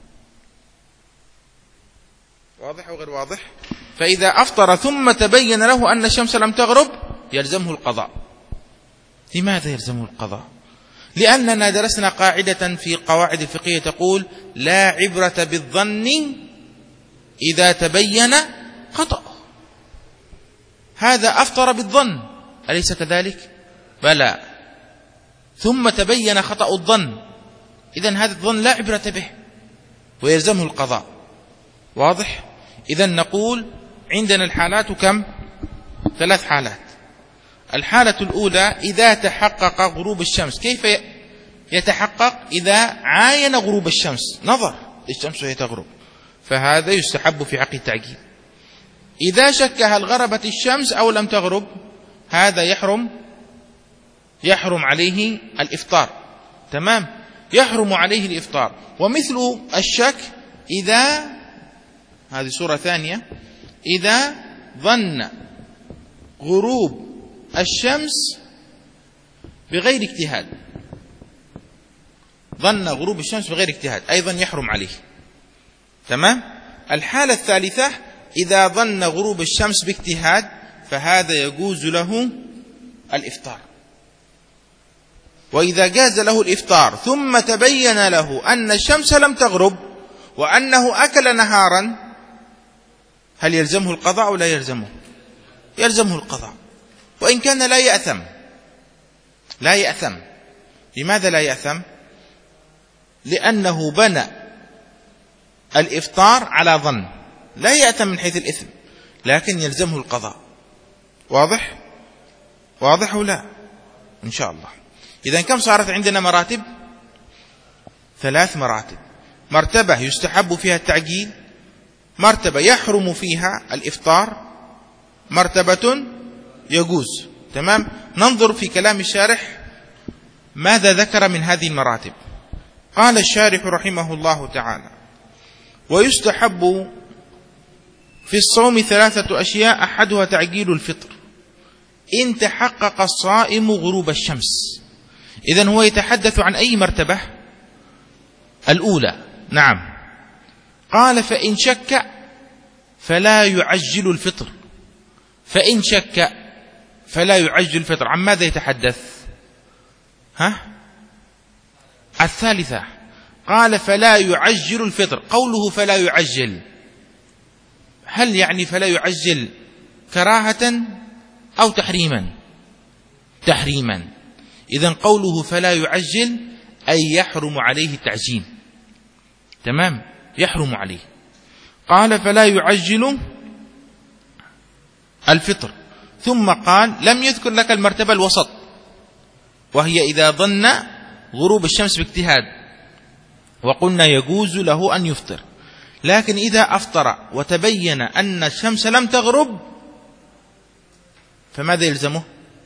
واضح وغير واضح؟ فإذا أفطر ثم تبين له أن الشمس لم تغرب يلزمه القضاء. لماذا يلزمه القضاء؟ لأننا درسنا قاعدة في قواعد الفقهية تقول: لا عبرة بالظن إذا تبين خطأ. هذا أفطر بالظن، أليس كذلك؟ بلى، ثم تبين خطأ الظن، إذن هذا الظن لا عبرة به ويلزمه القضاء. واضح؟ إذن نقول عندنا الحالات كم؟ ثلاث حالات. الحالة الأولى إذا تحقق غروب الشمس. كيف يتحقق؟ إذا عاين غروب الشمس، نظر الشمس وهي تغرب، فهذا يستحب في حق التعجيل. إذا شك هل غربت الشمس أو لم تغرب، هذا يحرم يحرم عليه الإفطار. تمام، يحرم عليه الإفطار. ومثل الشك إذا، هذه صورة ثانية، إذا ظن غروب الشمس بغير اجتهاد، ظن غروب الشمس بغير اجتهاد، أيضا يحرم عليه. تمام. الحالة الثالثة إذا ظن غروب الشمس باجتهاد، فهذا يجوز له الإفطار. وإذا جاز له الإفطار ثم تبين له أن الشمس لم تغرب وأنه أكل نهارا، هل يلزمه القضاء أو لا يلزمه؟ يلزمه القضاء، وإن كان لا يأثم. لا يأثم. لماذا لا يأثم؟ لأنه بنى الإفطار على ظن، لا يأثم من حيث الإثم، لكن يلزمه القضاء. واضح؟ واضح أو لا؟ إن شاء الله. إذن كم صارت عندنا مراتب؟ ثلاث مراتب. مرتبة يستحب فيها التعجيل، مرتبة يحرم فيها الإفطار، مرتبة يجوز. تمام؟ ننظر في كلام الشارح ماذا ذكر من هذه المراتب. قال الشارح رحمه الله تعالى: ويستحب في الصوم ثلاثة أشياء، أحدها تعجيل الفطر إن تحقق الصائم غروب الشمس. إذن هو يتحدث عن أي مرتبة؟ الأولى. نعم. قال: فإن شك فلا يعجل الفطر. فإن شك فلا يعجل الفطر. عن ماذا يتحدث؟ ها؟ الثالثة. قال: فلا يعجل الفطر. قوله فلا يعجل، هل يعني فلا يعجل كراهة أو تحريما؟ تحريما. إذن قوله فلا يعجل أي يحرم عليه التعجيل. تمام؟ يحرم عليه. قال: فلا يعجل الفطر. ثم قال: لم يذكر لك المرتبة الوسط، وهي إذا ظن غروب الشمس باجتهاد، وقلنا يجوز له أن يفطر. لكن إذا أفطر وتبين أن الشمس لم تغرب فماذا يلزمه؟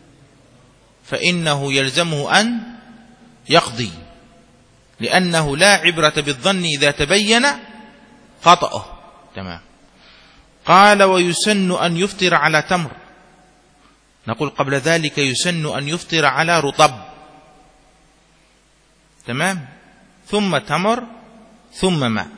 فإنه يلزمه أن يقضي، لأنه لا عبرة بالظن إذا تبين خطأه. تمام. قال: ويسن أن يفطر على تمر. نقول قبل ذلك يسن أن يفطر على رطب. تمام. ثم تمر ثم ماء.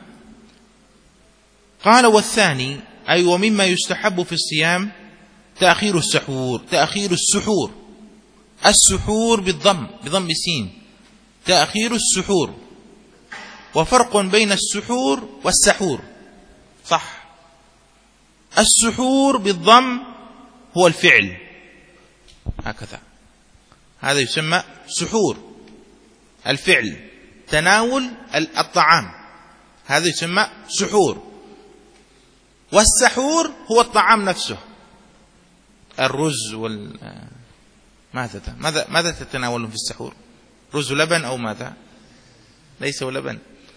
قال: والثاني أي ومما يستحب في الصيام تأخير السحور. تأخير السحور. السحور بالضم، بضم السين. تأخير السحور. وفرق بين السحور والسحور. صح. السحور بالضم هو الفعل هكذا، هذا يسمى سحور. الفعل تناول الطعام، هذا يسمى سحور. والسحور هو الطعام نفسه، الرز وال ماذا ماذا ماذا تتناولون في السحور؟ رز لبن أو ماذا؟ ليس لبن،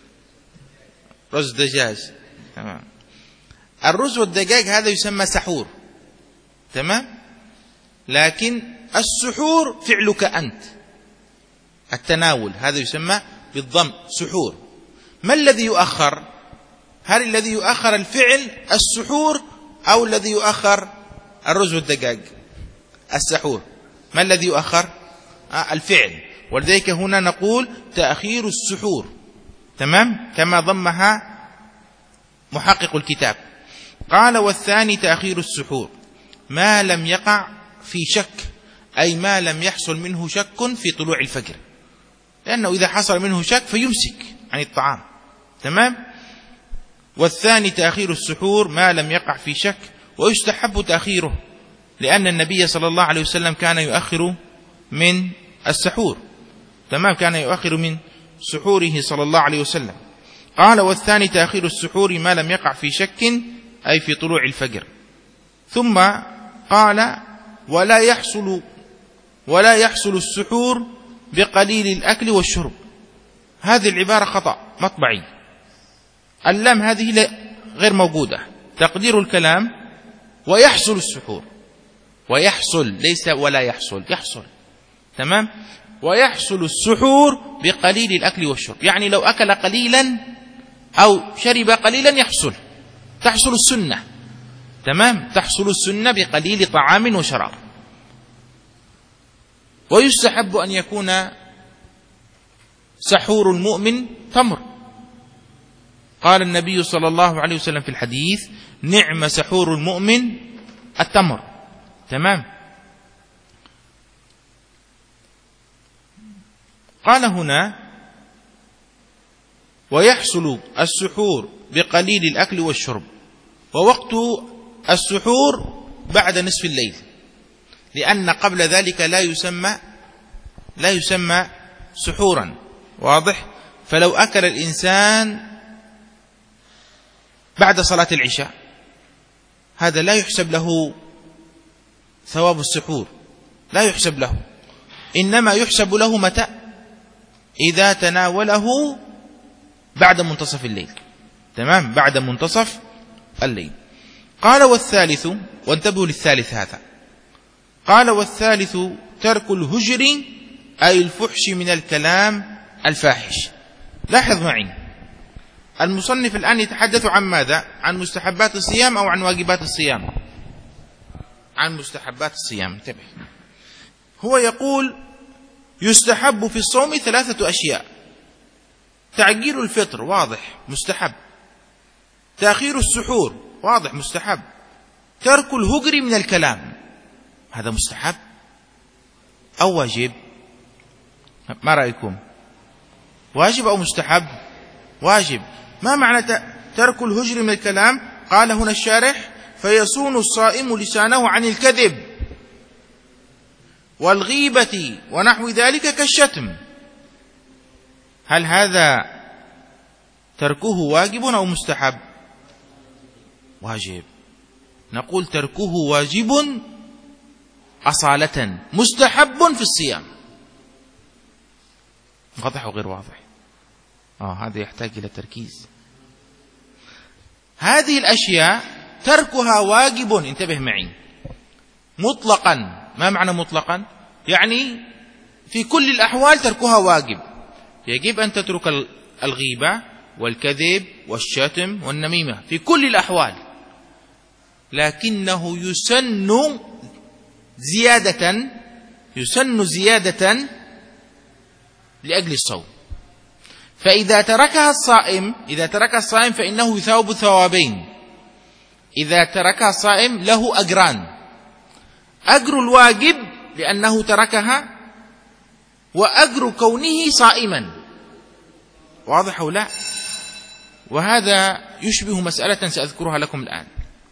رز دجاج. تمام. الرز والدجاج هذا يسمى سحور. تمام. لكن السحور فعلك أنت، التناول، هذا يسمى بالضم سحور. ما الذي يؤخر؟ هل الذي يؤخر الفعل السحور أو الذي يؤخر الرز والدجاج؟ السحور. ما الذي يؤخر؟ آه الفعل. ولذلك هنا نقول تأخير السحور. تمام. كما ضمها محقق الكتاب. قال: والثاني تأخير السحور ما لم يقع في شك، أي ما لم يحصل منه شك في طلوع الفجر، لأنه إذا حصل منه شك فيمسك عن الطعام. تمام. والثاني تأخير السحور ما لم يقع في شك، ويستحب تأخيره لأن النبي صلى الله عليه وسلم كان يؤخر من السحور. تمام. كان يؤخر من سحوره صلى الله عليه وسلم. قال: والثاني تأخير السحور ما لم يقع في شك أي في طلوع الفجر. ثم قال: ولا يحصل ولا يحصل السحور بقليل الأكل والشرب. هذه العبارة خطأ مطبعي، اللام هذه غير موجودة. تقدير الكلام: ويحصل السحور. ويحصل، ليس ولا يحصل، يحصل. تمام. ويحصل السحور بقليل الأكل والشرب، يعني لو أكل قليلا أو شرب قليلا يحصل، تحصل السنة. تمام. تحصل السنة بقليل طعام وشراب. ويستحب أن يكون سحور المؤمن تمر. قال النبي صلى الله عليه وسلم في الحديث: نعم سحور المؤمن التمر. تمام. قال هنا: ويحصل السحور بقليل الأكل والشرب، ووقت السحور بعد نصف الليل، لأن قبل ذلك لا يسمى لا يسمى سحورا. واضح؟ فلو أكل الإنسان بعد صلاة العشاء هذا لا يحسب له ثواب السحور، لا يحسب له، إنما يحسب له متى؟ إذا تناوله بعد منتصف الليل. تمام؟ بعد منتصف الليل. قال: والثالث، وانتبهوا للثالث هذا، قال: والثالث ترك الهجر أي الفحش من الكلام الفاحش. لاحظ معي، المصنف الآن يتحدث عن ماذا؟ عن مستحبات الصيام أو عن واجبات الصيام؟ عن مستحبات الصيام. انتبه، هو يقول: يستحب في الصوم ثلاثة أشياء: تعجيل الفطر، واضح مستحب، تأخير السحور، واضح مستحب، ترك الهجر من الكلام، هذا مستحب أو واجب؟ ما رأيكم؟ واجب أو مستحب؟ واجب. ما معنى ترك الهجر من الكلام؟ قال هنا الشارح: فيصون الصائم لسانه عن الكذب والغيبة ونحو ذلك كالشتم. هل هذا تركه واجب أو مستحب؟ واجب. نقول تركه واجب أصالة، مستحب في الصيام. واضح أو غير واضح؟ آه هذا يحتاج إلى تركيز. هذه الأشياء تركها واجب، انتبه معي، مطلقا. ما معنى مطلقا؟ يعني في كل الأحوال تركها واجب. يجب أن تترك الغيبة والكذب والشتم والنميمة في كل الأحوال، لكنه يسن زيادة يسن زيادة لأجل الصوم. فإذا تركها الصائم إذا ترك الصائم فإنه يثاب ثوابين. إذا تركها الصائم له أجران: أجر الواجب لأنه تركها، وأجر كونه صائما. واضح أو لا؟ وهذا يشبه مسألة سأذكرها لكم الآن.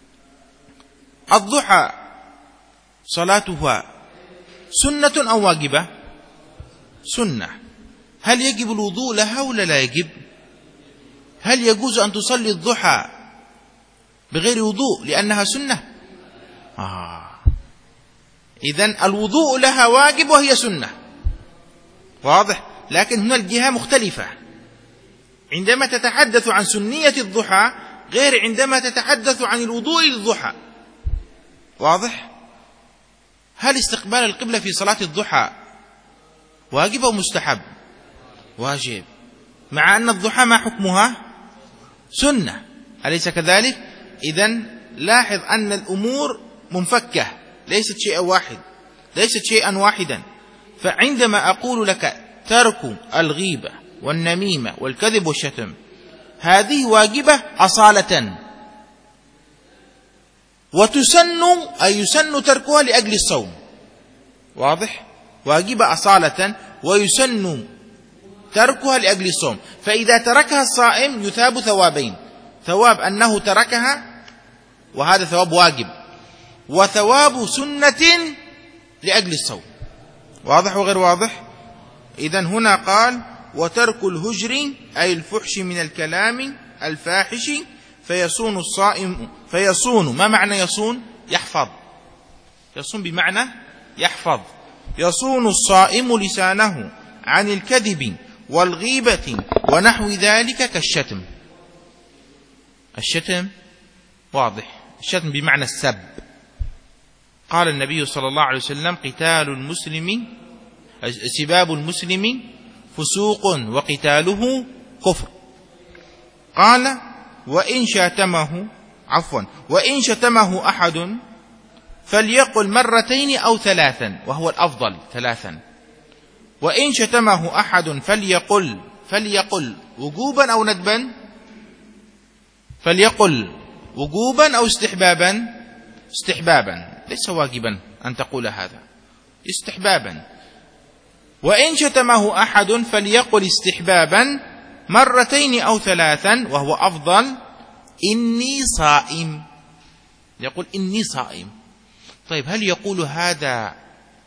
الضحى صلاتها سنة أو واجبة؟ سنة. هل يجب الوضوء لها ولا لا يجب؟ هل يجوز أن تصلي الضحى بغير وضوء لأنها سنة؟ آه. إذن الوضوء لها واجب وهي سنة. واضح؟ لكن هنا الجهة مختلفة. عندما تتحدث عن سنية الضحى غير عندما تتحدث عن الوضوء للضحى. واضح؟ هل استقبال القبلة في صلاة الضحى واجب أو مستحب؟ واجب، مع أن الضحى ما حكمها؟ سنة، أليس كذلك؟ إذن لاحظ أن الأمور منفكة، ليست شيئا واحد ليست شيئا واحدا. فعندما أقول لك ترك الغيبة والنميمة والكذب والشتم، هذه واجبة أصالة، وتسن أي يسن تركها لأجل الصوم. واضح؟ واجبة أصالة ويسن تركها لأجل الصوم. فإذا تركها الصائم يثاب ثوابين: ثواب أنه تركها، وهذا ثواب واجب، وثواب سنة لأجل الصوم. واضح وغير واضح؟ إذن هنا قال: وترك الهجر أي الفحش من الكلام الفاحش، فيصون الصائم فيصون. ما معنى يصون؟ يحفظ. يصون بمعنى يحفظ. يصون الصائم لسانه عن الكذب والغيبة ونحو ذلك كالشتم. الشتم واضح، الشتم بمعنى السب. قال النبي صلى الله عليه وسلم: قتال المسلم سباب المسلم فسوق وقتاله كفر. قال: وإن شتمه عفوا وإن شتمه أحد فليقل مرتين أو ثلاثا، وهو الأفضل ثلاثا. وإن شتمه أحد فليقل فليقل وجوبا أو ندبا؟ فليقل وجوبا أو استحبابا؟ استحبابا، ليس واجبا أن تقول هذا، استحبابا. وإن شتمه أحد فليقل استحبابا مرتين أو ثلاثا وهو أفضل إني صائم، يقول إني صائم. طيب هل يقول هذا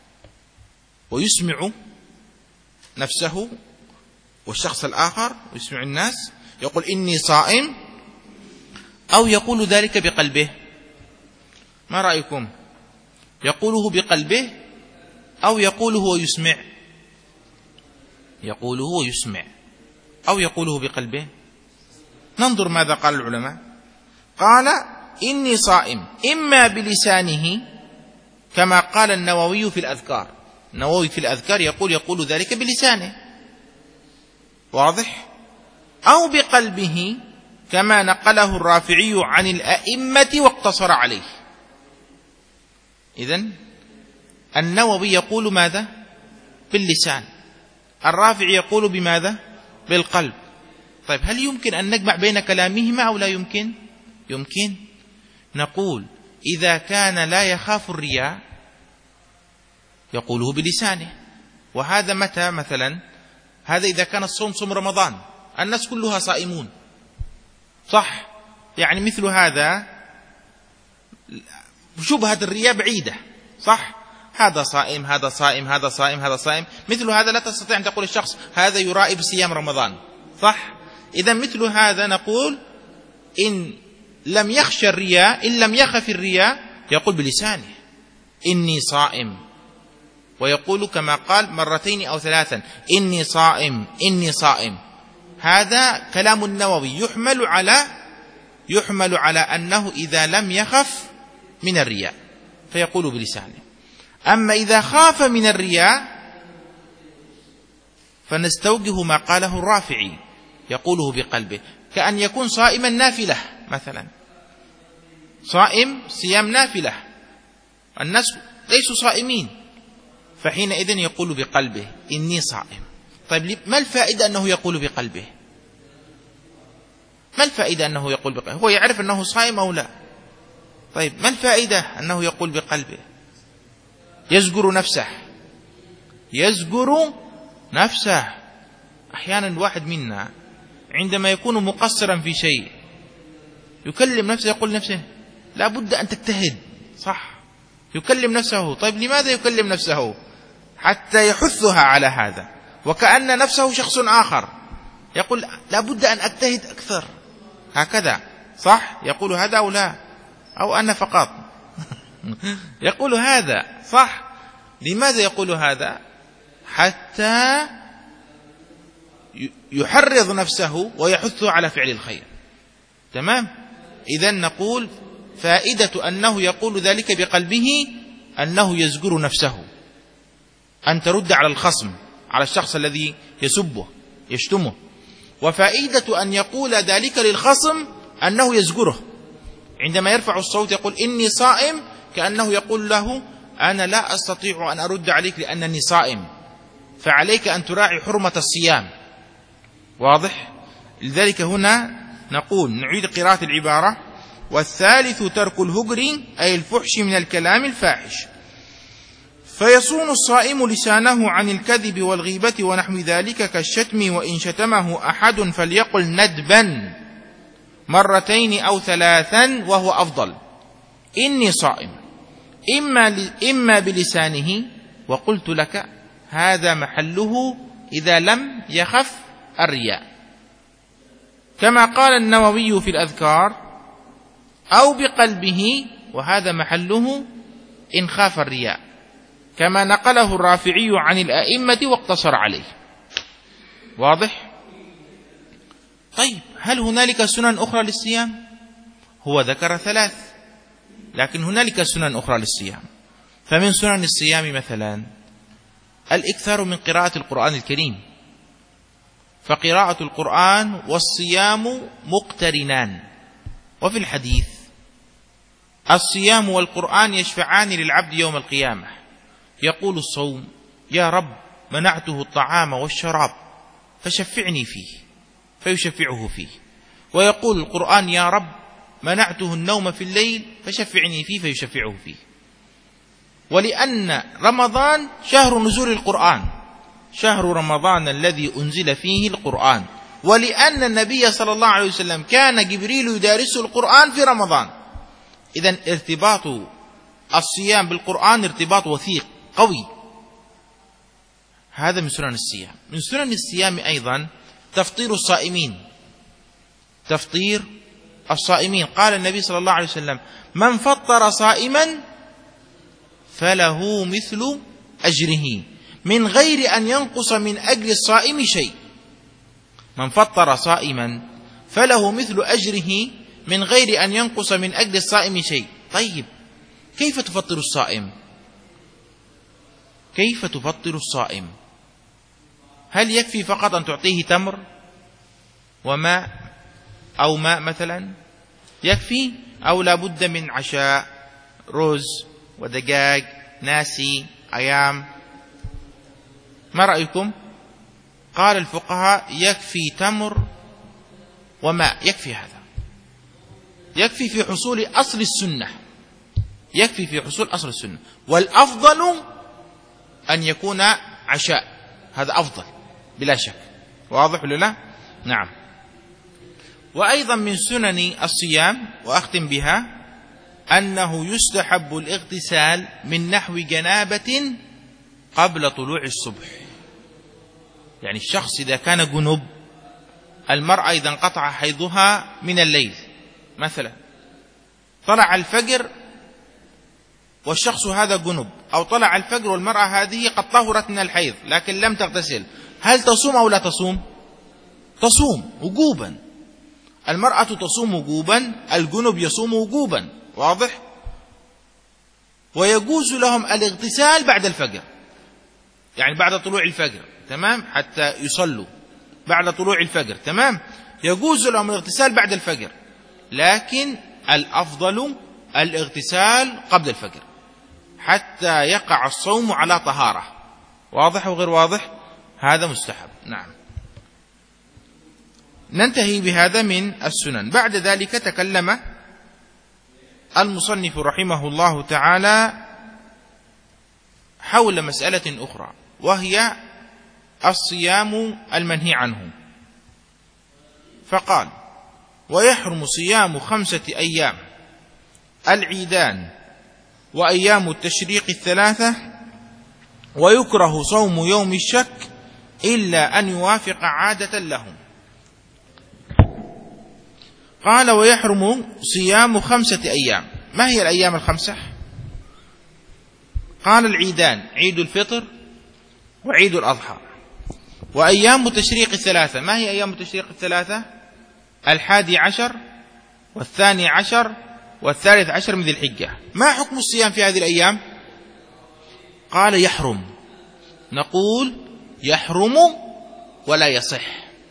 ويسمع نفسه والشخص الآخر ويسمع الناس يقول إني صائم، أو يقول ذلك بقلبه؟ ما رأيكم؟ يقوله بقلبه أو يقوله ويسمع؟ يقوله ويسمع أو يقوله بقلبه؟ ننظر ماذا قال العلماء. قال إني صائم إما بلسانه كما قال النووي في الأذكار. النووي في الأذكار يقول يقول ذلك بلسانه، واضح، أو بقلبه كما نقله الرافعي عن الأئمة واقتصر عليه. إذن النووي يقول ماذا؟ باللسان، الرافعي يقول بماذا؟ بالقلب. طيب هل يمكن أن نجمع بين كلامهما أو لا يمكن؟ يمكن. نقول إذا كان لا يخاف الرياء يقوله بلسانه، وهذا متى؟ مثلا هذا إذا كان الصوم صوم رمضان الناس كلها صائمون، صح؟ يعني مثل هذا شبهة الرياء بعيدة، صح؟ هذا صائم هذا صائم هذا صائم هذا صائم، مثل هذا لا تستطيع أن تقول الشخص هذا يرائي بصيام رمضان، صح؟ إذا مثل هذا نقول إن لم يخشى الرياء، إن لم يخف الرياء يقول بلسانه إني صائم، ويقول كما قال مرتين أو ثلاثا إني صائم إني صائم. هذا كلام النووي يحمل على يحمل على أنه إذا لم يخف من الرياء فيقول بلسانه. أما إذا خاف من الرياء فنستوجه ما قاله الرافعي يقوله بقلبه، كأن يكون صائما نافلة مثلا، صائم صيام نافلة، الناس ليسوا صائمين، فحينئذ يقول بقلبه إني صائم. طيب ما الفائدة أنه يقول بقلبه؟ ما الفائدة أنه يقول بقلبه؟ هو يعرف أنه صائم أو لا؟ طيب ما الفائدة أنه يقول بقلبه؟ يزجر نفسه يزجر نفسه. أحيانا الواحد منا عندما يكون مقصرا في شيء يكلم نفسه، يقول نفسه لا بد أن تجتهد، صح؟ يكلم نفسه. طيب لماذا يكلم نفسه؟ حتى يحثها على هذا، وكأن نفسه شخص آخر، يقول لا بد أن أجتهد أكثر، هكذا، صح؟ يقول هذا أو لا؟ أو أنا فقط يقول هذا، صح؟ لماذا يقول هذا؟ حتى يحرض نفسه ويحثه على فعل الخير، تمام؟ إذن نقول فائدة أنه يقول ذلك بقلبه أنه يزجر نفسه أن ترد على الخصم، على الشخص الذي يسبه يشتمه. وفائدة أن يقول ذلك للخصم أنه يزجره، عندما يرفع الصوت يقول إني صائم، كأنه يقول له أنا لا أستطيع أن أرد عليك لأنني صائم، فعليك أن تراعي حرمة الصيام، واضح؟ لذلك هنا نقول نعيد قراءة العبارة: والثالث ترك الهجر أي الفحش من الكلام الفاحش، فيصون الصائم لسانه عن الكذب والغيبة ونحو ذلك كالشتم، وإن شتمه أحد فليقل ندبا مرتين أو ثلاثا وهو أفضل إني صائم، إما, إما بلسانه، وقلت لك هذا محله إذا لم يخف الرياء كما قال النووي في الأذكار، أو بقلبه، وهذا محله إن خاف الرياء كما نقله الرافعي عن الأئمة واقتصر عليه، واضح؟ طيب هل هنالك سنن أخرى للصيام؟ هو ذكر ثلاث، لكن هنالك سنن أخرى للصيام. فمن سنن الصيام مثلا الإكثار من قراءة القرآن الكريم، فقراءة القرآن والصيام مقترنان. وفي الحديث الصيام والقرآن يشفعان للعبد يوم القيامة، يقول الصوم يا رب منعته الطعام والشراب فشفعني فيه فيشفعه فيه، ويقول القرآن يا رب منعته النوم في الليل فشفعني فيه فيشفعه فيه. ولأن رمضان شهر نزول القرآن شهر رمضان الذي أنزل فيه القرآن، ولأن النبي صلى الله عليه وسلم كان جبريل يدارسه القرآن في رمضان. إذن ارتباط الصيام بالقرآن ارتباط وثيق قوي. هذا من سنن الصيام. من سنن الصيام أيضا تفطير الصائمين. تفطير الصائمين، قال النبي صلى الله عليه وسلم: من فطر صائما فله مثل أجره من غير أن ينقص من أجر الصائم شيء. من فطر صائما فله مثل أجره من غير أن ينقص من أجر الصائم شيء. طيب، كيف تفطر الصائم؟ كيف تفطر الصائم؟ هل يكفي فقط أن تعطيه تمر وماء أو ماء مثلا؟ يكفي أو لا بد من عشاء، رز ودجاج، ناسي، أيام؟ ما رأيكم؟ قال الفقهاء: يكفي تمر وماء، يكفي هذا، يكفي في حصول أصل السنة، يكفي في حصول أصل السنة. والأفضل أن يكون عشاء، هذا أفضل بلا شك. واضح ولا لا؟ نعم. وأيضا من سنن الصيام، وأختم بها، أنه يستحب الاغتسال من نحو جنابة قبل طلوع الصبح. يعني الشخص إذا كان جنب، المرأة إذا انقطع حيضها من الليل مثلا، طلع الفجر والشخص هذا جنب، أو طلع الفجر والمرأة هذه قد طهرت من الحيض لكن لم تغتسل، هل تصوم أو لا تصوم؟ تصوم وجوبا. المرأة تصوم وجوبا، الجنب يصوم وجوبا. واضح؟ ويجوز لهم الاغتسال بعد الفجر، يعني بعد طلوع الفجر، تمام، حتى يصلوا بعد طلوع الفجر، تمام، يجوز لهم الاغتسال بعد الفجر، لكن الأفضل الاغتسال قبل الفجر حتى يقع الصوم على طهارة. واضح وغير واضح؟ هذا مستحب. نعم. ننتهي بهذا من السنن. بعد ذلك تكلم المصنف رحمه الله تعالى حول مسألة أخرى، وهي الصيام المنهي عنه، فقال: ويحرم صيام خمسة أيام: العيدان وأيام التشريق الثلاثة، ويكره صوم يوم الشك إلا أن يوافق عادة لهم. قال: ويحرم صيام خمسة أيام. ما هي الأيام الخمسة؟ قال: العيدان، عيد الفطر وعيد الأضحى. وأيام التشريق الثلاثة، ما هي أيام التشريق الثلاثة؟ الحادي عشر والثاني عشر والثالث عشر من ذي الحجة. ما حكم الصيام في هذه الأيام؟ قال: يحرم. نقول: يحرم ولا يصح.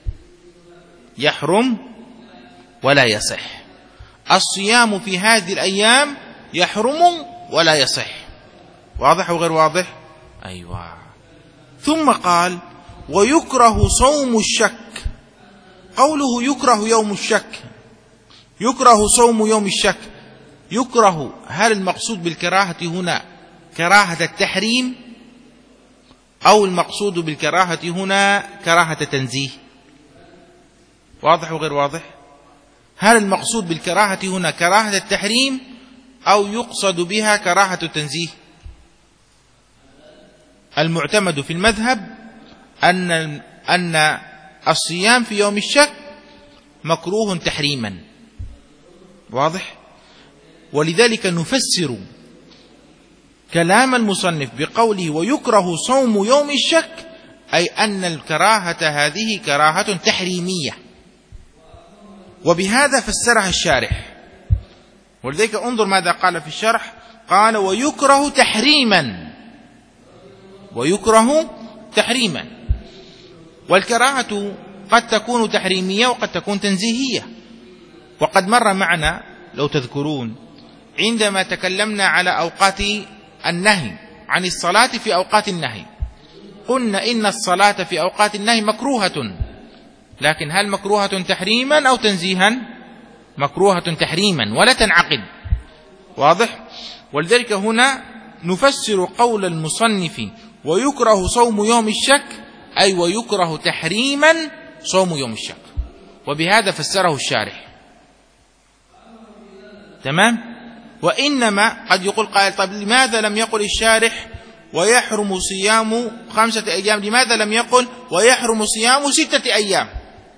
يحرم ولا يصح. الصيام في هذه الأيام يحرم ولا يصح. واضح وغير واضح؟ أيوة. ثم قال: ويكره صوم الشك. قوله يكره يوم الشك، يكره صوم يوم الشك، يكره، هل المقصود بالكراهة هنا كراهة التحريم، أو المقصود بالكراهة هنا كراهة التنزيه؟ واضح وغير واضح؟ هل المقصود بالكراهة هنا كراهة التحريم، أو يقصد بها كراهة التنزيه؟ المعتمد في المذهب أن أن الصيام في يوم الشك مكروه تحريما. واضح؟ ولذلك نفسر كلام المصنف بقوله: ويكره صوم يوم الشك، أي أن الكراهة هذه كراهة تحريمية. وبهذا فسرها الشارح. ولذلك انظر ماذا قال في الشرح. قال: ويكره تحريما. ويكره تحريما. والكراهة قد تكون تحريمية وقد تكون تنزيهية. وقد مر معنا لو تذكرون عندما تكلمنا على أوقات النهي عن الصلاة في أوقات النهي، قلنا إن الصلاة في أوقات النهي مكروهة، لكن هل مكروهة تحريما أو تنزيها؟ مكروهة تحريما ولا تنعقد. واضح؟ ولذلك هنا نفسر قول المصنف: ويكره صوم يوم الشك، أي ويكره تحريما صوم يوم الشك، وبهذا فسره الشارح. تمام. وإنما قد يقول قائل طيب لماذا لم يقل الشارح ويحرم صيام خمسة أيام؟ لماذا لم يقل ويحرم صيام ستة أيام؟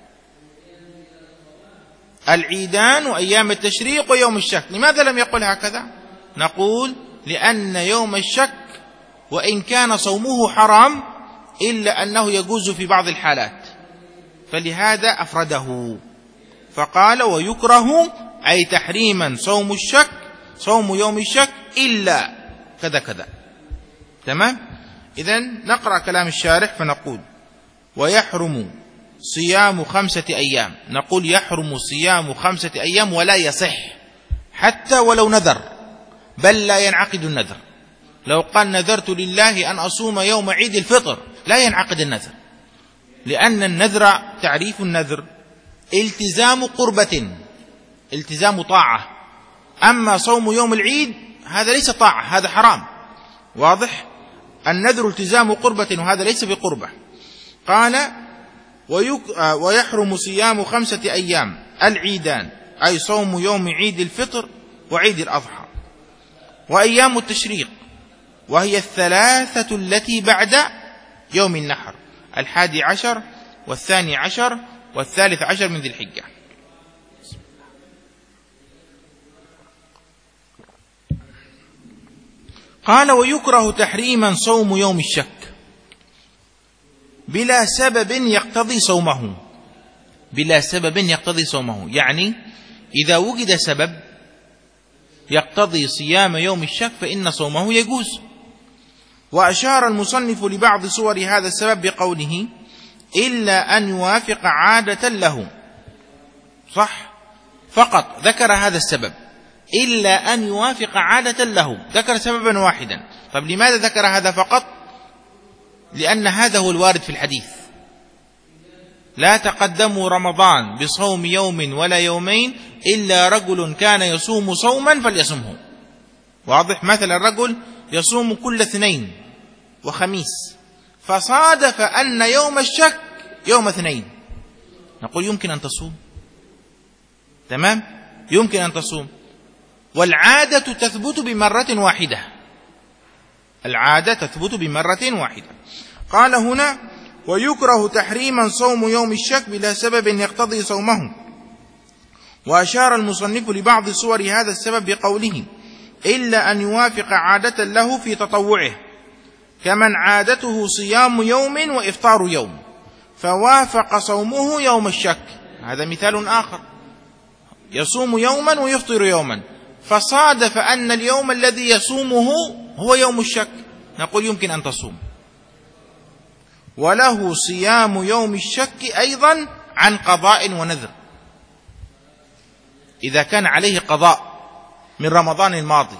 العيدان وأيام التشريق ويوم الشك، لماذا لم يقل هكذا؟ نقول لأن يوم الشك وإن كان صومه حرام إلا أنه يجوز في بعض الحالات، فلهذا أفرده فقال ويكره أي تحريما صوم الشك صوم يوم الشك إلا كذا كذا. تمام. إذن نقرأ كلام الشارح فنقول ويحرم صيام خمسة أيام، نقول يحرم صيام خمسة أيام ولا يصح حتى ولو نذر، بل لا ينعقد النذر. لو قال نذرت لله أن أصوم يوم عيد الفطر لا ينعقد النذر، لأن النذر تعريف النذر التزام قربة، التزام طاعة. أما صوم يوم العيد هذا ليس طاعة، هذا حرام. واضح؟ النذر التزام قربة وهذا ليس بقربة. قال ويحرم صيام خمسة أيام العيدان أي صوم يوم عيد الفطر وعيد الأضحى وأيام التشريق، وهي الثلاثة التي بعد يوم النحر، الحادي عشر والثاني عشر والثالث عشر من ذي الحجة. قال ويكره تحريما صوم يوم الشك بلا سبب يقتضي صومه. بلا سبب يقتضي صومه يعني إذا وجد سبب يقتضي صيام يوم الشك فإن صومه يجوز. وأشار المصنف لبعض صور هذا السبب بقوله إلا أن يوافق عادة له. صح، فقط ذكر هذا السبب إلا أن يوافق عادة له، ذكر سببا واحدا. طب لماذا ذكر هذا فقط؟ لأن هذا هو الوارد في الحديث، لا تقدموا رمضان بصوم يوم ولا يومين إلا رجل كان يصوم صوما فليصمه. واضح؟ مثلا الرجل يصوم كل اثنين وخميس فصادف أن يوم الشك يوم اثنين، نقول يمكن أن تصوم. تمام، يمكن أن تصوم. والعادة تثبت بمرة واحدة، العادة تثبت بمرة واحدة. قال هنا ويكره تحريما صوم يوم الشك بلا سبب يقتضي صومه. وأشار المصنف لبعض صور هذا السبب بقوله إلا أن يوافق عادة له في تطوعه، كمن عادته صيام يوم وإفطار يوم فوافق صومه يوم الشك. هذا مثال آخر، يصوم يوما ويفطر يوما فصادف أن اليوم الذي يصومه هو يوم الشك، نقول يمكن أن تصوم. وله صيام يوم الشك أيضا عن قضاء ونذر، إذا كان عليه قضاء من رمضان الماضي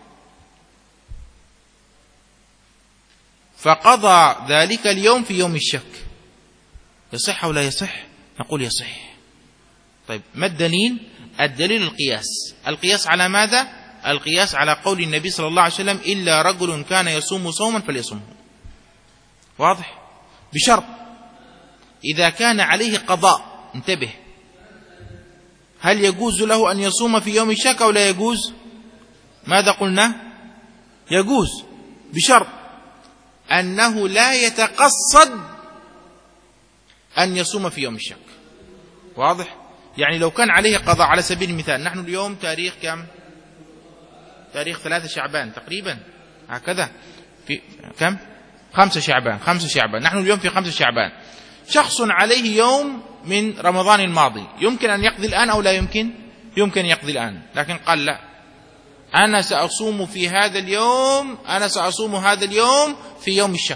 فقضى ذلك اليوم في يوم الشك، يصح أو لا يصح؟ نقول يصح. طيب ما الدليل؟ الدليل القياس. القياس على ماذا؟ القياس على قول النبي صلى الله عليه وسلم إلا رجل كان يصوم صوما فليصومه. واضح؟ بشرط إذا كان عليه قضاء. انتبه، هل يجوز له أن يصوم في يوم الشك أو لا يجوز؟ ماذا قلنا؟ يجوز بشرط أنه لا يتقصد أن يصوم في يوم الشك. واضح؟ يعني لو كان عليه قضاء، على سبيل المثال نحن اليوم تاريخ كم؟ تاريخ ثلاثة شعبان تقريبا، هكذا في كم؟ خمسة شعبان خمسة شعبان نحن اليوم في خمسة شعبان. شخص عليه يوم من رمضان الماضي، يمكن أن يقضي الآن أو لا يمكن؟ يمكن يقضي الآن، لكن قال لا، أنا سأصوم في هذا اليوم، أنا سأصوم هذا اليوم في يوم الشك.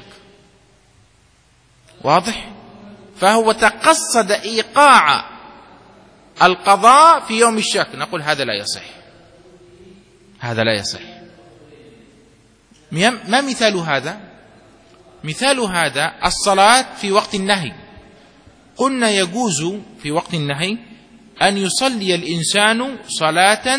واضح؟ فهو تقصد إيقاع القضاء في يوم الشك، نقول هذا لا يصح، هذا لا يصح. ما مثال هذا؟ مثال هذا الصلاة في وقت النهي. قلنا يجوز في وقت النهي أن يصلي الإنسان صلاة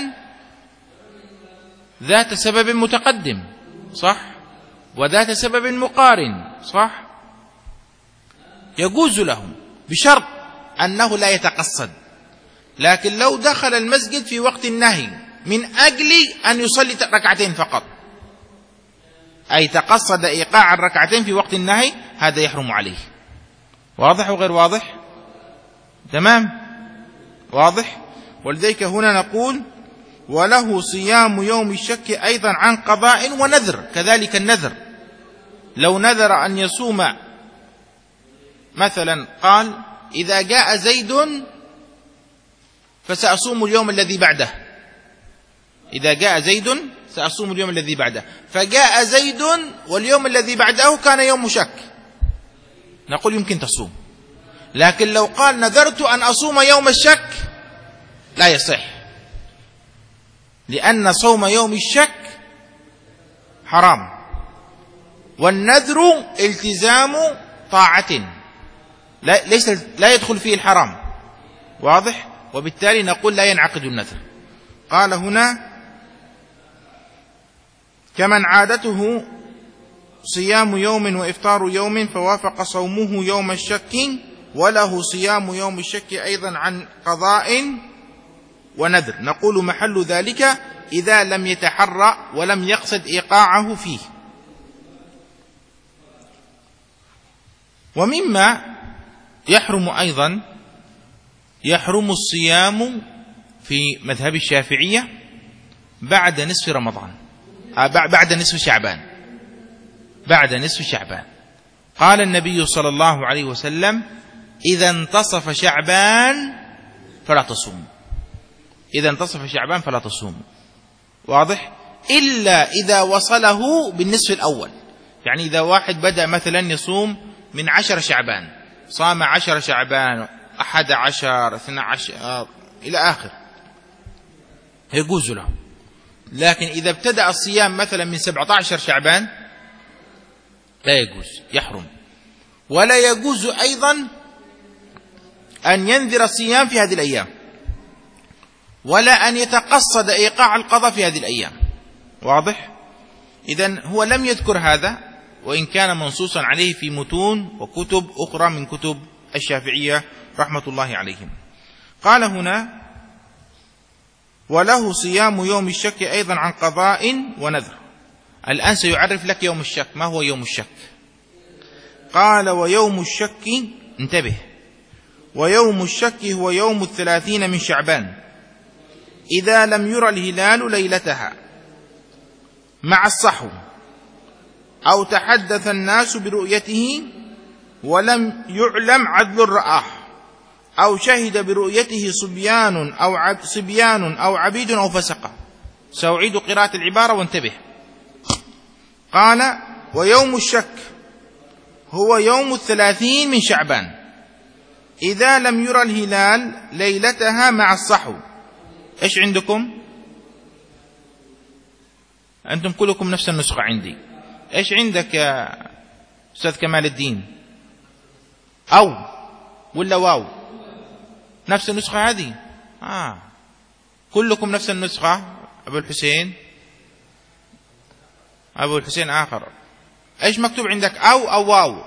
ذات سبب متقدم، صح، وذات سبب مقارن، صح. يجوز له بشرط أنه لا يتقصد. لكن لو دخل المسجد في وقت النهي من أجل أن يصلي ركعتين فقط، أي تقصد إيقاع الركعتين في وقت النهي، هذا يحرم عليه. واضح وغير واضح؟ تمام، واضح. ولذلك هنا نقول وله صيام يوم الشك أيضا عن قضاء ونذر. كذلك النذر، لو نذر أن يصوم مثلا، قال إذا جاء زيد فسأصوم اليوم الذي بعده، إذا جاء زيد سأصوم اليوم الذي بعده، فجاء زيد واليوم الذي بعده كان يوم شك، نقول يمكن تصوم. لكن لو قال نذرت أن أصوم يوم الشك لا يصح، لأن صوم يوم الشك حرام، والنذر التزام طاعة لا ليس لا يدخل فيه الحرام. واضح؟ وبالتالي نقول لا ينعقد النذر. قال هنا كمن عادته صيام يوم وإفطار يوم فوافق صومه يوم الشك وله صيام يوم الشك أيضا عن قضاء ونذر. نقول محل ذلك إذا لم يتحرى ولم يقصد إيقاعه فيه. ومما يحرم أيضا، يحرم الصيام في مذهب الشافعية بعد نصف رمضان، بعد نصف شعبان، بعد نصف شعبان. قال النبي صلى الله عليه وسلم إذا انتصف شعبان فلا تصوم، إذا انتصف شعبان فلا تصوم. واضح؟ إلا إذا وصله بالنصف الأول، يعني إذا واحد بدأ مثلا يصوم من عشر شعبان، صام عشر شعبان، أحد عشر، اثنى عشر إلى آخر، يجوز له. لكن إذا ابتدأ الصيام مثلا من سبعة عشر شعبان لا يجوز، يحرم. ولا يجوز أيضا أن ينذر الصيام في هذه الأيام، ولا أن يتقصد إيقاع القضاء في هذه الأيام. واضح؟ إذن هو لم يذكر هذا، وإن كان منصوصا عليه في متون وكتب أخرى من كتب الشافعية رحمة الله عليهم. قال هنا وله صيام يوم الشك أيضا عن قضاء ونذر. الآن سيعرف لك يوم الشك. ما هو يوم الشك؟ قال ويوم الشك، انتبه، ويوم الشك هو يوم الثلاثين من شعبان إذا لم يرى الهلال ليلتها مع الصحو، أو تحدث الناس برؤيته ولم يعلم عدل رآه، أو شهد برؤيته صبيان أو عب صبيان أو عبيد أو فسقة. سأعيد قراءة العبارة وانتبه. قال ويوم الشك هو يوم الثلاثين من شعبان إذا لم يرى الهلال ليلتها مع الصحو. إيش عندكم؟ أنتم كلكم نفس النسخة عندي. إيش عندك يا أستاذ كمال الدين؟ أو ولا واو؟ نفس النسخة هذه؟ آه كلكم نفس النسخة. أبو الحسين، أبو الحسين آخر. إيش مكتوب عندك؟ أو أو واو؟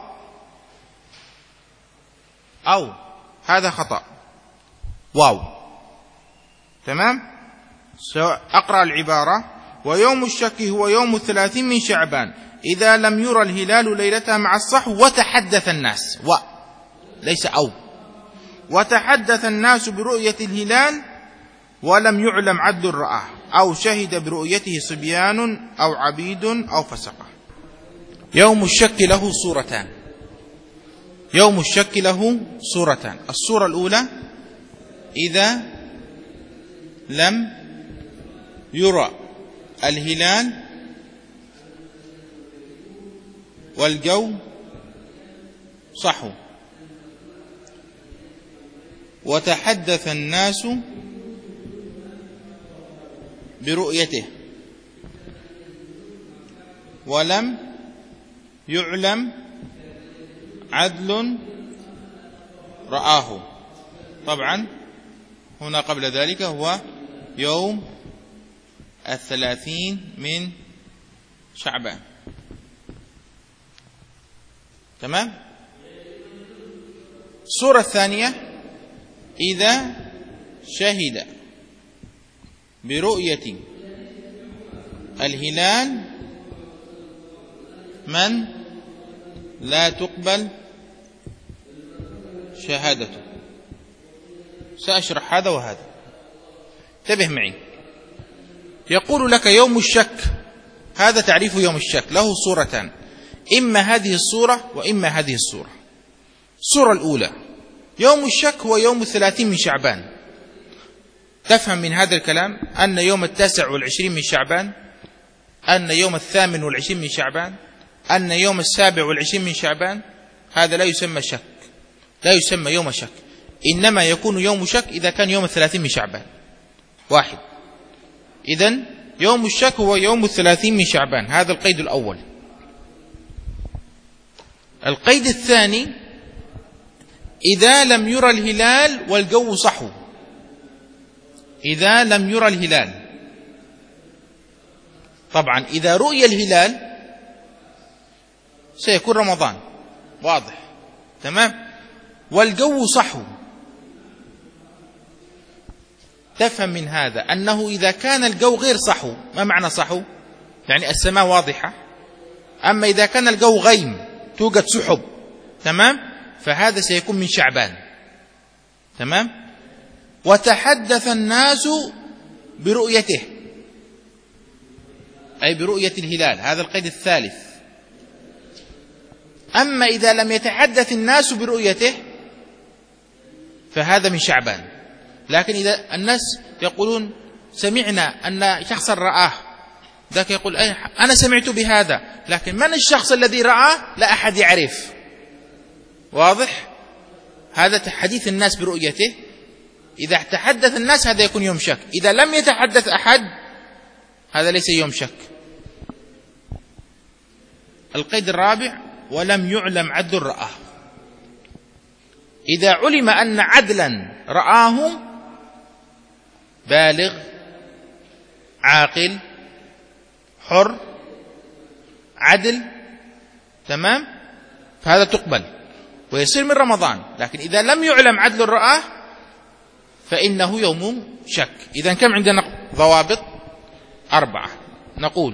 أو هذا خطأ، واو. تمام؟ سأقرأ العبارة. ويوم الشك هو يوم الثلاثين من شعبان إذا لم يرى الهلال ليلتها مع الصحو وتحدث الناس، و ليس أو، وتحدث الناس برؤية الهلال ولم يعلم عدل رآه، أو شهد برؤيته صبيان أو عبيد أو فسقة. يوم الشك له صورتان، يوم الشك له صورتان. الصورة الأولى إذا لم يرى الهلال والجو صحو وتحدث الناس برؤيته ولم يعلم عدل رآه. طبعا هنا قبل ذلك هو يوم الثلاثين من شعبان. تمام؟ الصورة الثانية: إذا شهد برؤية الهلال من لا تقبل شهادته. سأشرح هذا وهذا، انتبه معي. يقول لك يوم الشك، هذا تعريف يوم الشك، له صورتان: إما هذه الصورة وإما هذه الصورة. الصورة الأولى: يوم الشك هو يوم الثلاثين من شعبان. تفهم من هذا الكلام أن يوم التاسع والعشرين من شعبان، أن يوم الثامن والعشرين من شعبان، أن يوم السابع والعشرين من شعبان، هذا لا يسمى شك، لا يسمى يوم شك، إنما يكون يوم شك إذا كان يوم الثلاثين من شعبان. واحد. إذن يوم الشك هو يوم الثلاثين من شعبان، هذا القيد الأول. القيد الثاني: إذا لم يرى الهلال والجو صحو. إذا لم يرى الهلال، طبعا إذا رؤي الهلال سيكون رمضان، واضح، تمام، والجو صحو. تفهم من هذا أنه إذا كان الجو غير صحو، ما معنى صحو؟ يعني السماء واضحة، أما إذا كان الجو غيم توجد سحب، تمام، فهذا سيكون من شعبان، تمام. وتحدث الناس برؤيته، أي برؤية الهلال، هذا القيد الثالث. أما إذا لم يتحدث الناس برؤيته فهذا من شعبان. لكن إذا الناس يقولون سمعنا أن شخصا رآه، ذاك يقول أنا سمعت بهذا، لكن من الشخص الذي رآه لا أحد يعرف، واضح؟ هذا حديث الناس برؤيته. إذا تحدث الناس هذا يكون يوم شك، إذا لم يتحدث أحد هذا ليس يوم شك. القيد الرابع: ولم يعلم عدل رآه. إذا علم أن عدلا رآه، بالغ عاقل حر عدل، تمام، فهذا تقبل ويصير من رمضان. لكن إذا لم يعلم عدل رآه فإنه يوم شك. إذن كم عندنا ضوابط؟ أربعة. نقول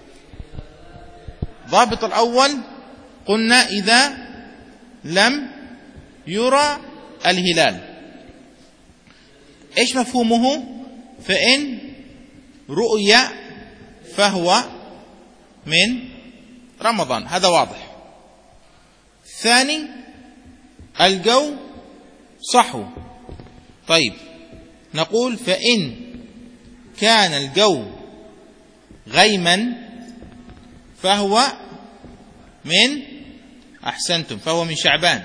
ضابط الأول قلنا إذا لم يرى الهلال. إيش مفهومه؟ فإن رؤيا فهو من رمضان، هذا واضح. الثاني الجو صحو. طيب نقول فإن كان الجو غيما فهو من أحسنتم فهو من شعبان.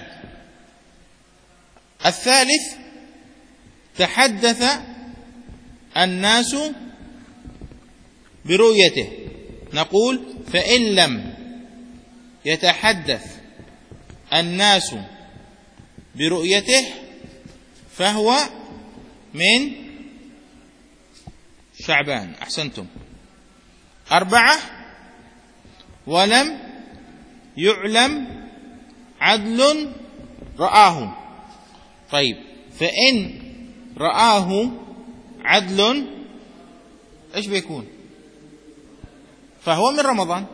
الثالث تحدث الناس برؤيته، نقول فإن لم يتحدث الناس برؤيته فهو من شعبان. أحسنتم. أربعة ولم يعلم عدل رآه. طيب فإن رآه عدل إيش بيكون؟ فهو من رمضان،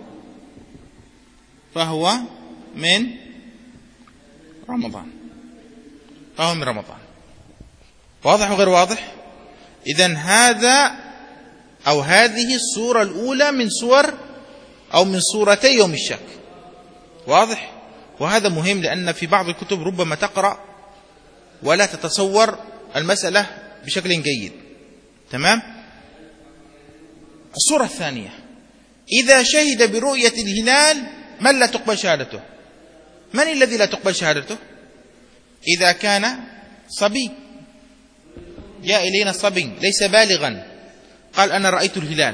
فهو من رمضان، فهو من رمضان. واضح وغير واضح؟ إذن هذا أو هذه الصورة الأولى من صور أو من صورتي يوم الشك. واضح؟ وهذا مهم لأن في بعض الكتب ربما تقرأ ولا تتصور المسألة بشكل جيد. تمام؟ الصورة الثانية إذا شهد برؤية الهلال من لا تقبل شهادته. من الذي لا تقبل شهادته؟ إذا كان صبي، جاء إلينا صبي ليس بالغا قال أنا رأيت الهلال،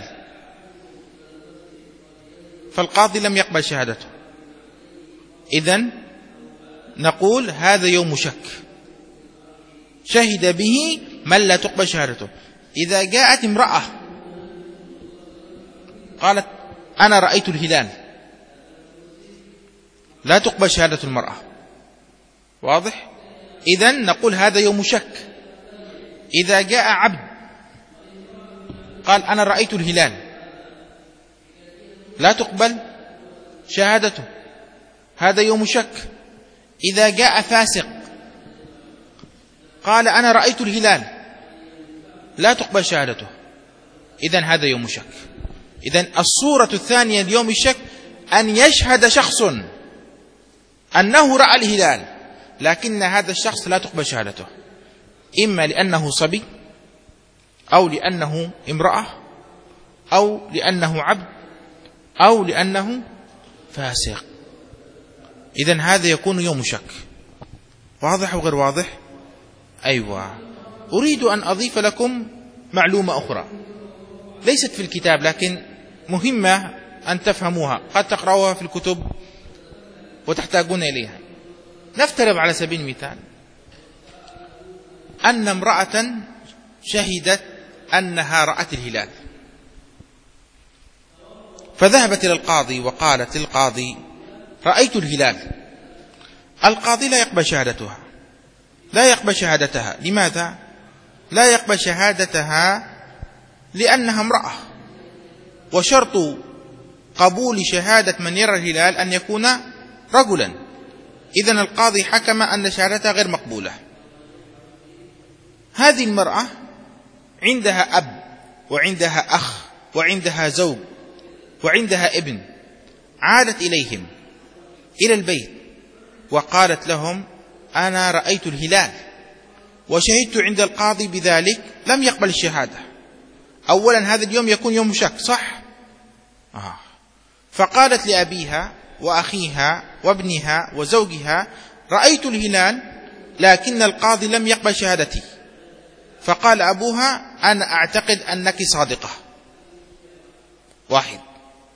فالقاضي لم يقبل شهادته، إذن نقول هذا يوم شك، شهد به من لا تقبل شهادته. إذا جاءت امرأة قالت أنا رأيت الهلال لا تقبل شهادة المرأة. واضح؟ إذن نقول هذا يوم شك. إذا جاء عبد قال أنا رأيت الهلال، لا تقبل شهادته، هذا يوم شك. إذا جاء فاسق قال أنا رأيت الهلال، لا تقبل شهادته، إذن هذا يوم شك. إذن الصورة الثانية ليوم الشك أن يشهد شخص أنه رأى الهلال لكن هذا الشخص لا تقبل شهادته، إما لأنه صبي أو لأنه امرأة أو لأنه عبد أو لأنه فاسق. إذن هذا يكون يوم شك. واضح وغير واضح؟ أيوة. أريد أن أضيف لكم معلومة أخرى ليست في الكتاب لكن مهمة أن تفهموها، قد تقرأوها في الكتب وتحتاجون إليها. نفترض على سبيل المثال أن امرأة شهدت أنها رأت الهلال، فذهبت إلى القاضي وقالت للقاضي رأيت الهلال. القاضي لا يقبل شهادتها، لا يقبل شهادتها. لماذا لا يقبل شهادتها؟ لأنها امرأة، وشرط قبول شهادة من يرى الهلال أن يكون رجلا. إذن القاضي حكم أن شهادتها غير مقبولة. هذه المرأة عندها أب وعندها أخ وعندها زوج وعندها ابن، عادت إليهم إلى البيت وقالت لهم أنا رأيت الهلال وشهدت عند القاضي بذلك، لم يقبل الشهادة. أولا هذا اليوم يكون يوم شك، صح؟ آه. فقالت لأبيها وأخيها وابنها وزوجها رأيت الهلال لكن القاضي لم يقبل شهادتي. فقال أبوها أنا أعتقد أنك صادقة. واحد.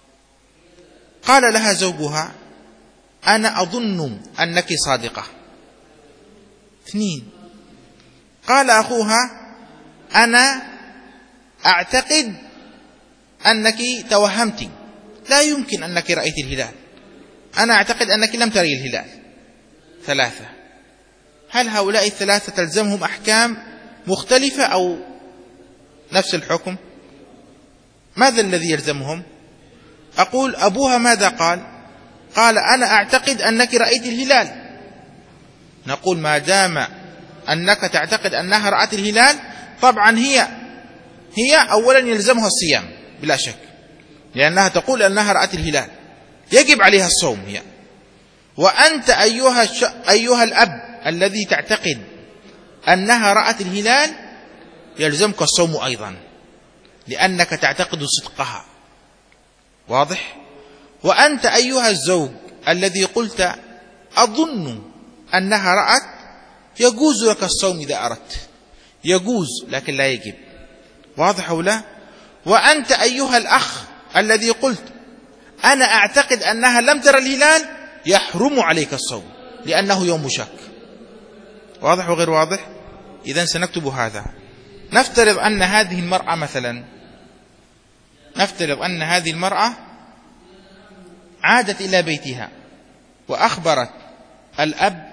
قال لها زوجها أنا أظن أنك صادقة. اثنين. قال أخوها أنا أعتقد أنك توهمت، لا يمكن أنك رأيت الهلال، أنا أعتقد أنك لم تري الهلال. ثلاثة. هل هؤلاء الثلاثة تلزمهم أحكام مختلفة أو نفس الحكم؟ ماذا الذي يلزمهم؟ أقول أبوها ماذا قال؟ قال أنا أعتقد أنك رأيت الهلال. نقول ما دام أنك تعتقد أنها رأت الهلال طبعا هي هي أولا يلزمها الصيام بلا شك، لأنها تقول أنها رأت الهلال يجب عليها الصوم هي. وأنت أيها, الش... أيها الأب الذي تعتقد أنها رأت الهلال يلزمك الصوم أيضا لأنك تعتقد صدقها. واضح؟ وأنت أيها الزوج الذي قلت أظن أنها رأت يجوز لك الصوم إذا أردت، يجوز لكن لا يجب. واضح أو لا؟ وأنت أيها الأخ الذي قلت أنا أعتقد أنها لم ترى الهلال يحرم عليك الصوم لأنه يوم شك. واضح وغير واضح؟ إذن سنكتب هذا. نفترض أن هذه المرأة مثلا نفترض أن هذه المرأة عادت إلى بيتها وأخبرت الأب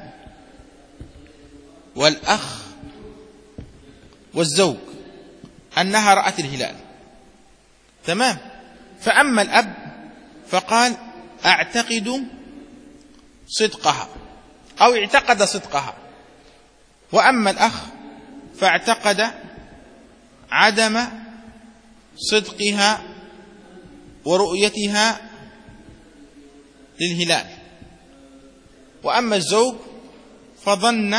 والأخ والزوج أنها رأت الهلال، تمام. فأما الأب فقال أعتقد صدقها أو اعتقد صدقها، وأما الأخ فاعتقد عدم صدقها ورؤيتها للهلال، وأما الزوج فظن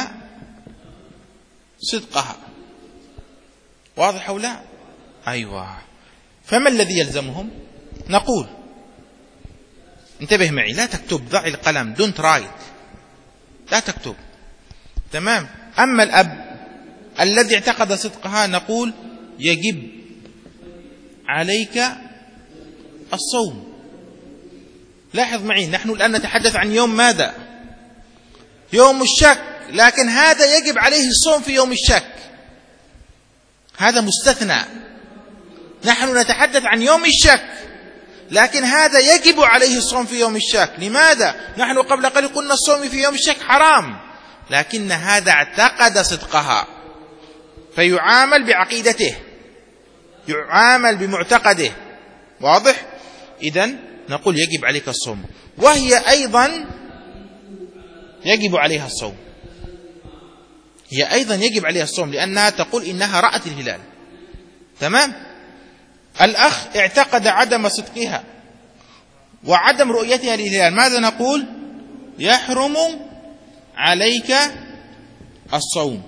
صدقها. واضح أو لا؟ أيوة. فما الذي يلزمهم؟ نقول انتبه معي، لا تكتب، ضع القلم، don't write، لا تكتب، تمام. أما الأب الذي اعتقد صدقها نقول يجب عليك الصوم. لاحظ معي، نحن الآن نتحدث عن يوم ماذا؟ يوم الشك، لكن هذا يجب عليه الصوم في يوم الشك، هذا مستثنى. نحن نتحدث عن يوم الشك لكن هذا يجب عليه الصوم في يوم الشك. لماذا؟ نحن قبل قليل قلنا الصوم في يوم الشك حرام، لكن هذا اعتقد صدقها فيعامل بعقيدته، يعامل بمعتقده. واضح؟ إذن نقول يجب عليك الصوم، وهي أيضا يجب عليها الصوم، هي أيضا يجب عليها الصوم لأنها تقول إنها رأت الهلال. تمام؟ الأخ اعتقد عدم صدقها وعدم رؤيتها للهلال، ماذا نقول؟ يحرم عليك الصوم.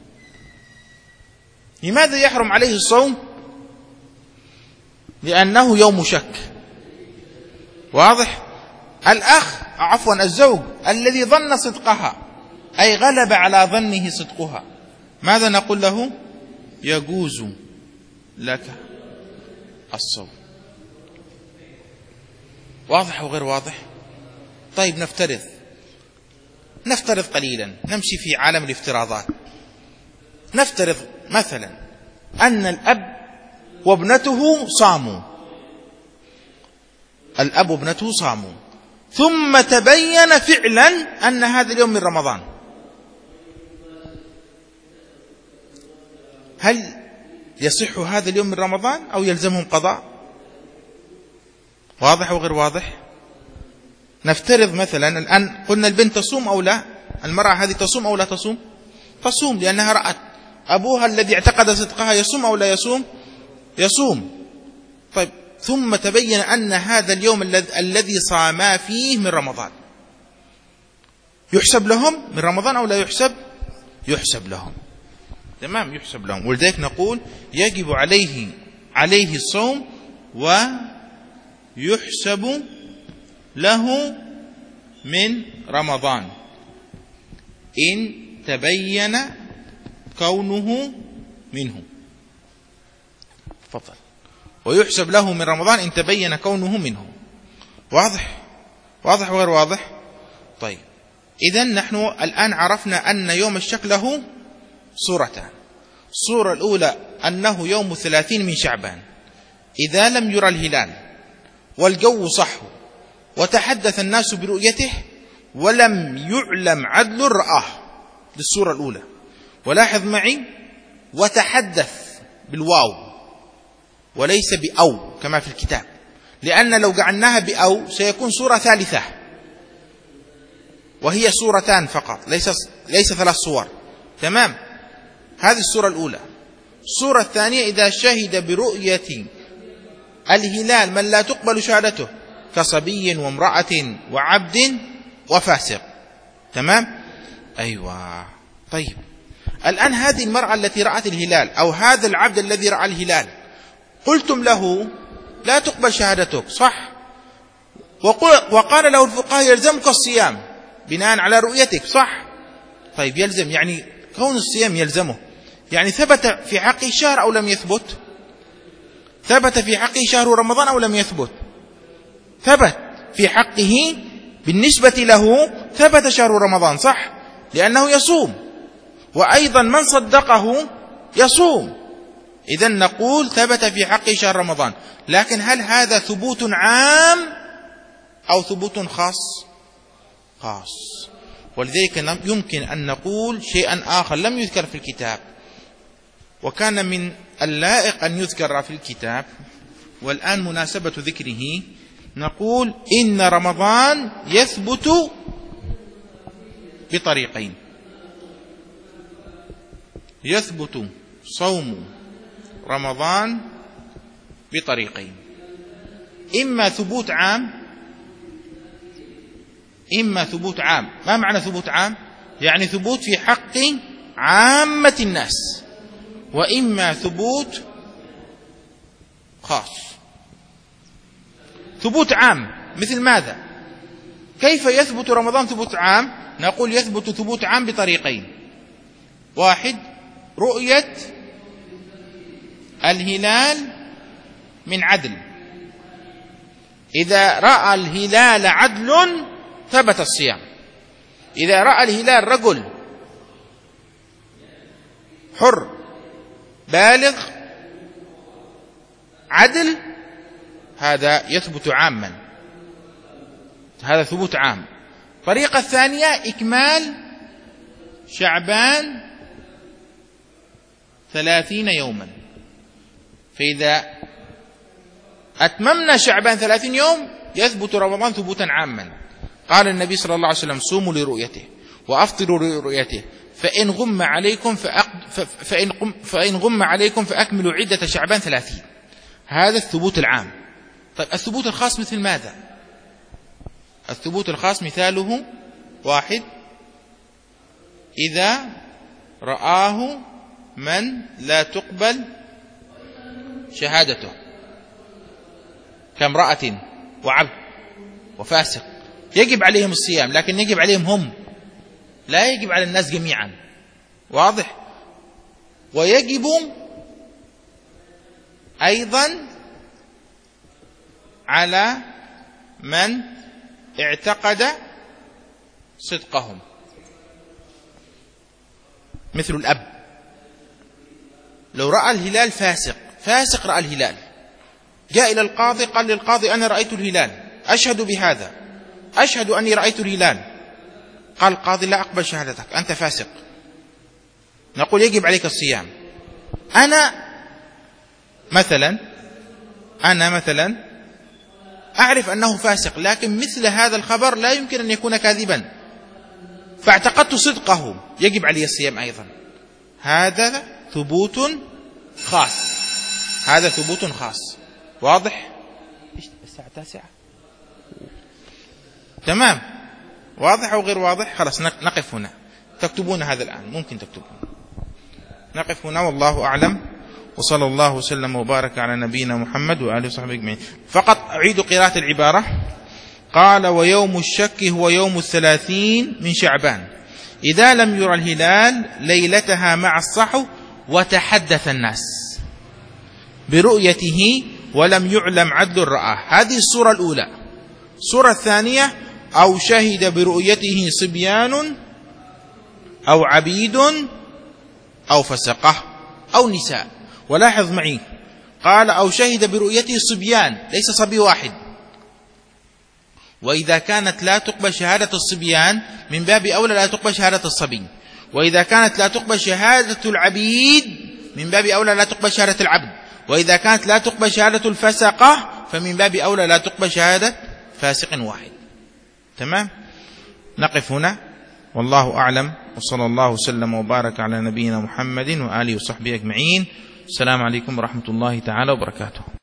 لماذا يحرم عليه الصوم؟ لأنه يوم شك. واضح؟ الأخ عفوا الزوج الذي ظن صدقها أي غلب على ظنه صدقها، ماذا نقول له؟ يجوز لك الصوم. واضح وغير واضح؟ طيب نفترض نفترض قليلا، نمشي في عالم الافتراضات. نفترض مثلا أن الأب وابنته صاموا، الأب وابنته صاموا ثم تبين فعلا أن هذا اليوم من رمضان، هل يصح هذا اليوم من رمضان أو يلزمهم قضاء؟ واضح وغير واضح؟ نفترض مثلا الآن قلنا البنت تصوم أو لا، المرأة هذه تصوم أو لا تصوم؟ تصوم لأنها رأت أبوها الذي اعتقد صدقها يصوم أو لا يصوم؟ يصوم. طيب ثم تبين أن هذا اليوم الذي صاما فيه من رمضان، يحسب لهم من رمضان أو لا يحسب؟ يحسب لهم. تمام، يحسب لهم. ولذلك نقول يجب عليه عليه الصوم ويحسب له من رمضان إن تبين كونه منه. تفضل. ويحسب له من رمضان إن تبين كونه منه. واضح؟ واضح وغير واضح؟ طيب إذن نحن الآن عرفنا أن يوم الشك له صورتان. الصورة الأولى أنه يوم ثلاثين من شعبان إذا لم يرى الهلال والجو صحو وتحدث الناس برؤيته ولم يعلم عدل رآه، للصورة الأولى. ولاحظ معي وتحدث بالواو وليس بأو كما في الكتاب، لأن لو جعلناها بأو سيكون صورة ثالثة وهي صورتان فقط، ليس ليس ثلاث صور. تمام، هذه الصورة الأولى. الصورة الثانية إذا شهد برؤية الهلال من لا تقبل شهادته كصبي وامرأة وعبد وفاسق. تمام؟ أيوة. طيب الآن هذه المرأة التي رأت الهلال أو هذا العبد الذي رأى الهلال قلتم له لا تقبل شهادتك، صح؟ وقال له الفقهاء يلزمك الصيام بناء على رؤيتك، صح؟ طيب يلزم، يعني كون الصيام يلزمه، يعني ثبت في حقه شهر أو لم يثبت؟ ثبت في حقه شهر رمضان أو لم يثبت؟ ثبت في حقه، بالنسبة له ثبت شهر رمضان، صح؟ لأنه يصوم، وأيضا من صدقه يصوم. إذن نقول ثبت في حقه شهر رمضان. لكن هل هذا ثبوت عام أو ثبوت خاص؟ خاص. ولذلك يمكن أن نقول شيئا آخر لم يذكر في الكتاب وكان من اللائق أن يذكر في الكتاب، والآن مناسبة ذكره، نقول إن رمضان يثبت بطريقين. يثبت صوم رمضان بطريقين، إما ثبوت عام إما ثبوت عام. ما معنى ثبوت عام؟ يعني ثبوت في حق عامة الناس، وإما ثبوت خاص. ثبوت عام مثل ماذا؟ كيف يثبت رمضان ثبوت عام؟ نقول يثبت ثبوت عام بطريقين. واحد، رؤية الهلال من عدل، إذا رأى الهلال عدل ثبت الصيام. إذا رأى الهلال رجل حر بالغ عدل هذا يثبت عاما، هذا ثبوت عام. الطريقة الثانية إكمال شعبان ثلاثين يوما. فإذا أتممنا شعبان ثلاثين يوم يثبت رمضان ثبوتا عاما. قال النبي صلى الله عليه وسلم: صوموا لرؤيته وأفطروا لرؤيته، فإن غم عليكم فإن غم فإن غم عليكم فأكملوا عدة شعبان ثلاثين. هذا الثبوت العام. طيب الثبوت الخاص مثل ماذا؟ الثبوت الخاص مثاله: واحد، إذا رآه من لا تقبل شهادته كامرأة وعبد وفاسق، يجب عليهم الصيام، لكن يجب عليهم هم، لا يجب على الناس جميعا. واضح؟ ويجب أيضا على من اعتقد صدقهم، مثل الأب لو رأى الهلال فاسق فاسق رأى الهلال، جاء إلى القاضي قال للقاضي: أنا رأيت الهلال، أشهد بهذا، أشهد أني رأيت الهلال. قال القاضي: لا أقبل شهادتك، أنت فاسق. نقول: يجب عليك الصيام. أنا مثلا أنا مثلا أعرف أنه فاسق، لكن مثل هذا الخبر لا يمكن أن يكون كاذبا، فاعتقدت صدقه، يجب علي الصيام أيضا. هذا ثبوت خاص، هذا ثبوت خاص. واضح؟ الساعة التاسعة. تمام. واضح أو غير واضح؟ خلاص نقف هنا. تكتبون هذا الآن، ممكن تكتبون. نقف هنا والله أعلم، وصلى الله وسلم وبارك على نبينا محمد وآله وصحبه أجمعين. فقط أعيد قراءة العبارة. قال: ويوم الشك هو يوم الثلاثين من شعبان إذا لم يرى الهلال ليلتها مع الصحو وتحدث الناس برؤيته ولم يعلم عدل رآه. هذه الصورة الأولى. الصورة الثانية: أو شهد برؤيته صبيان أو عبيد أو فسقة أو نساء. ولاحظ معي، قال: أو شهد برؤيته صبيان، ليس صبي واحد. وإذا كانت لا تقبل شهادة الصبيان من باب أولى لا تقبل شهادة الصبي، وإذا كانت لا تقبل شهادة العبيد من باب أولى لا تقبل شهادة العبد، وإذا كانت لا تقبل شهادة الفسقة فمن باب أولى لا تقبل شهادة فاسق واحد. تمام؟ نقف هنا والله أعلم، وصلى الله وسلم وبارك على نبينا محمد وآله وصحبه أجمعين. السلام عليكم ورحمة الله تعالى وبركاته.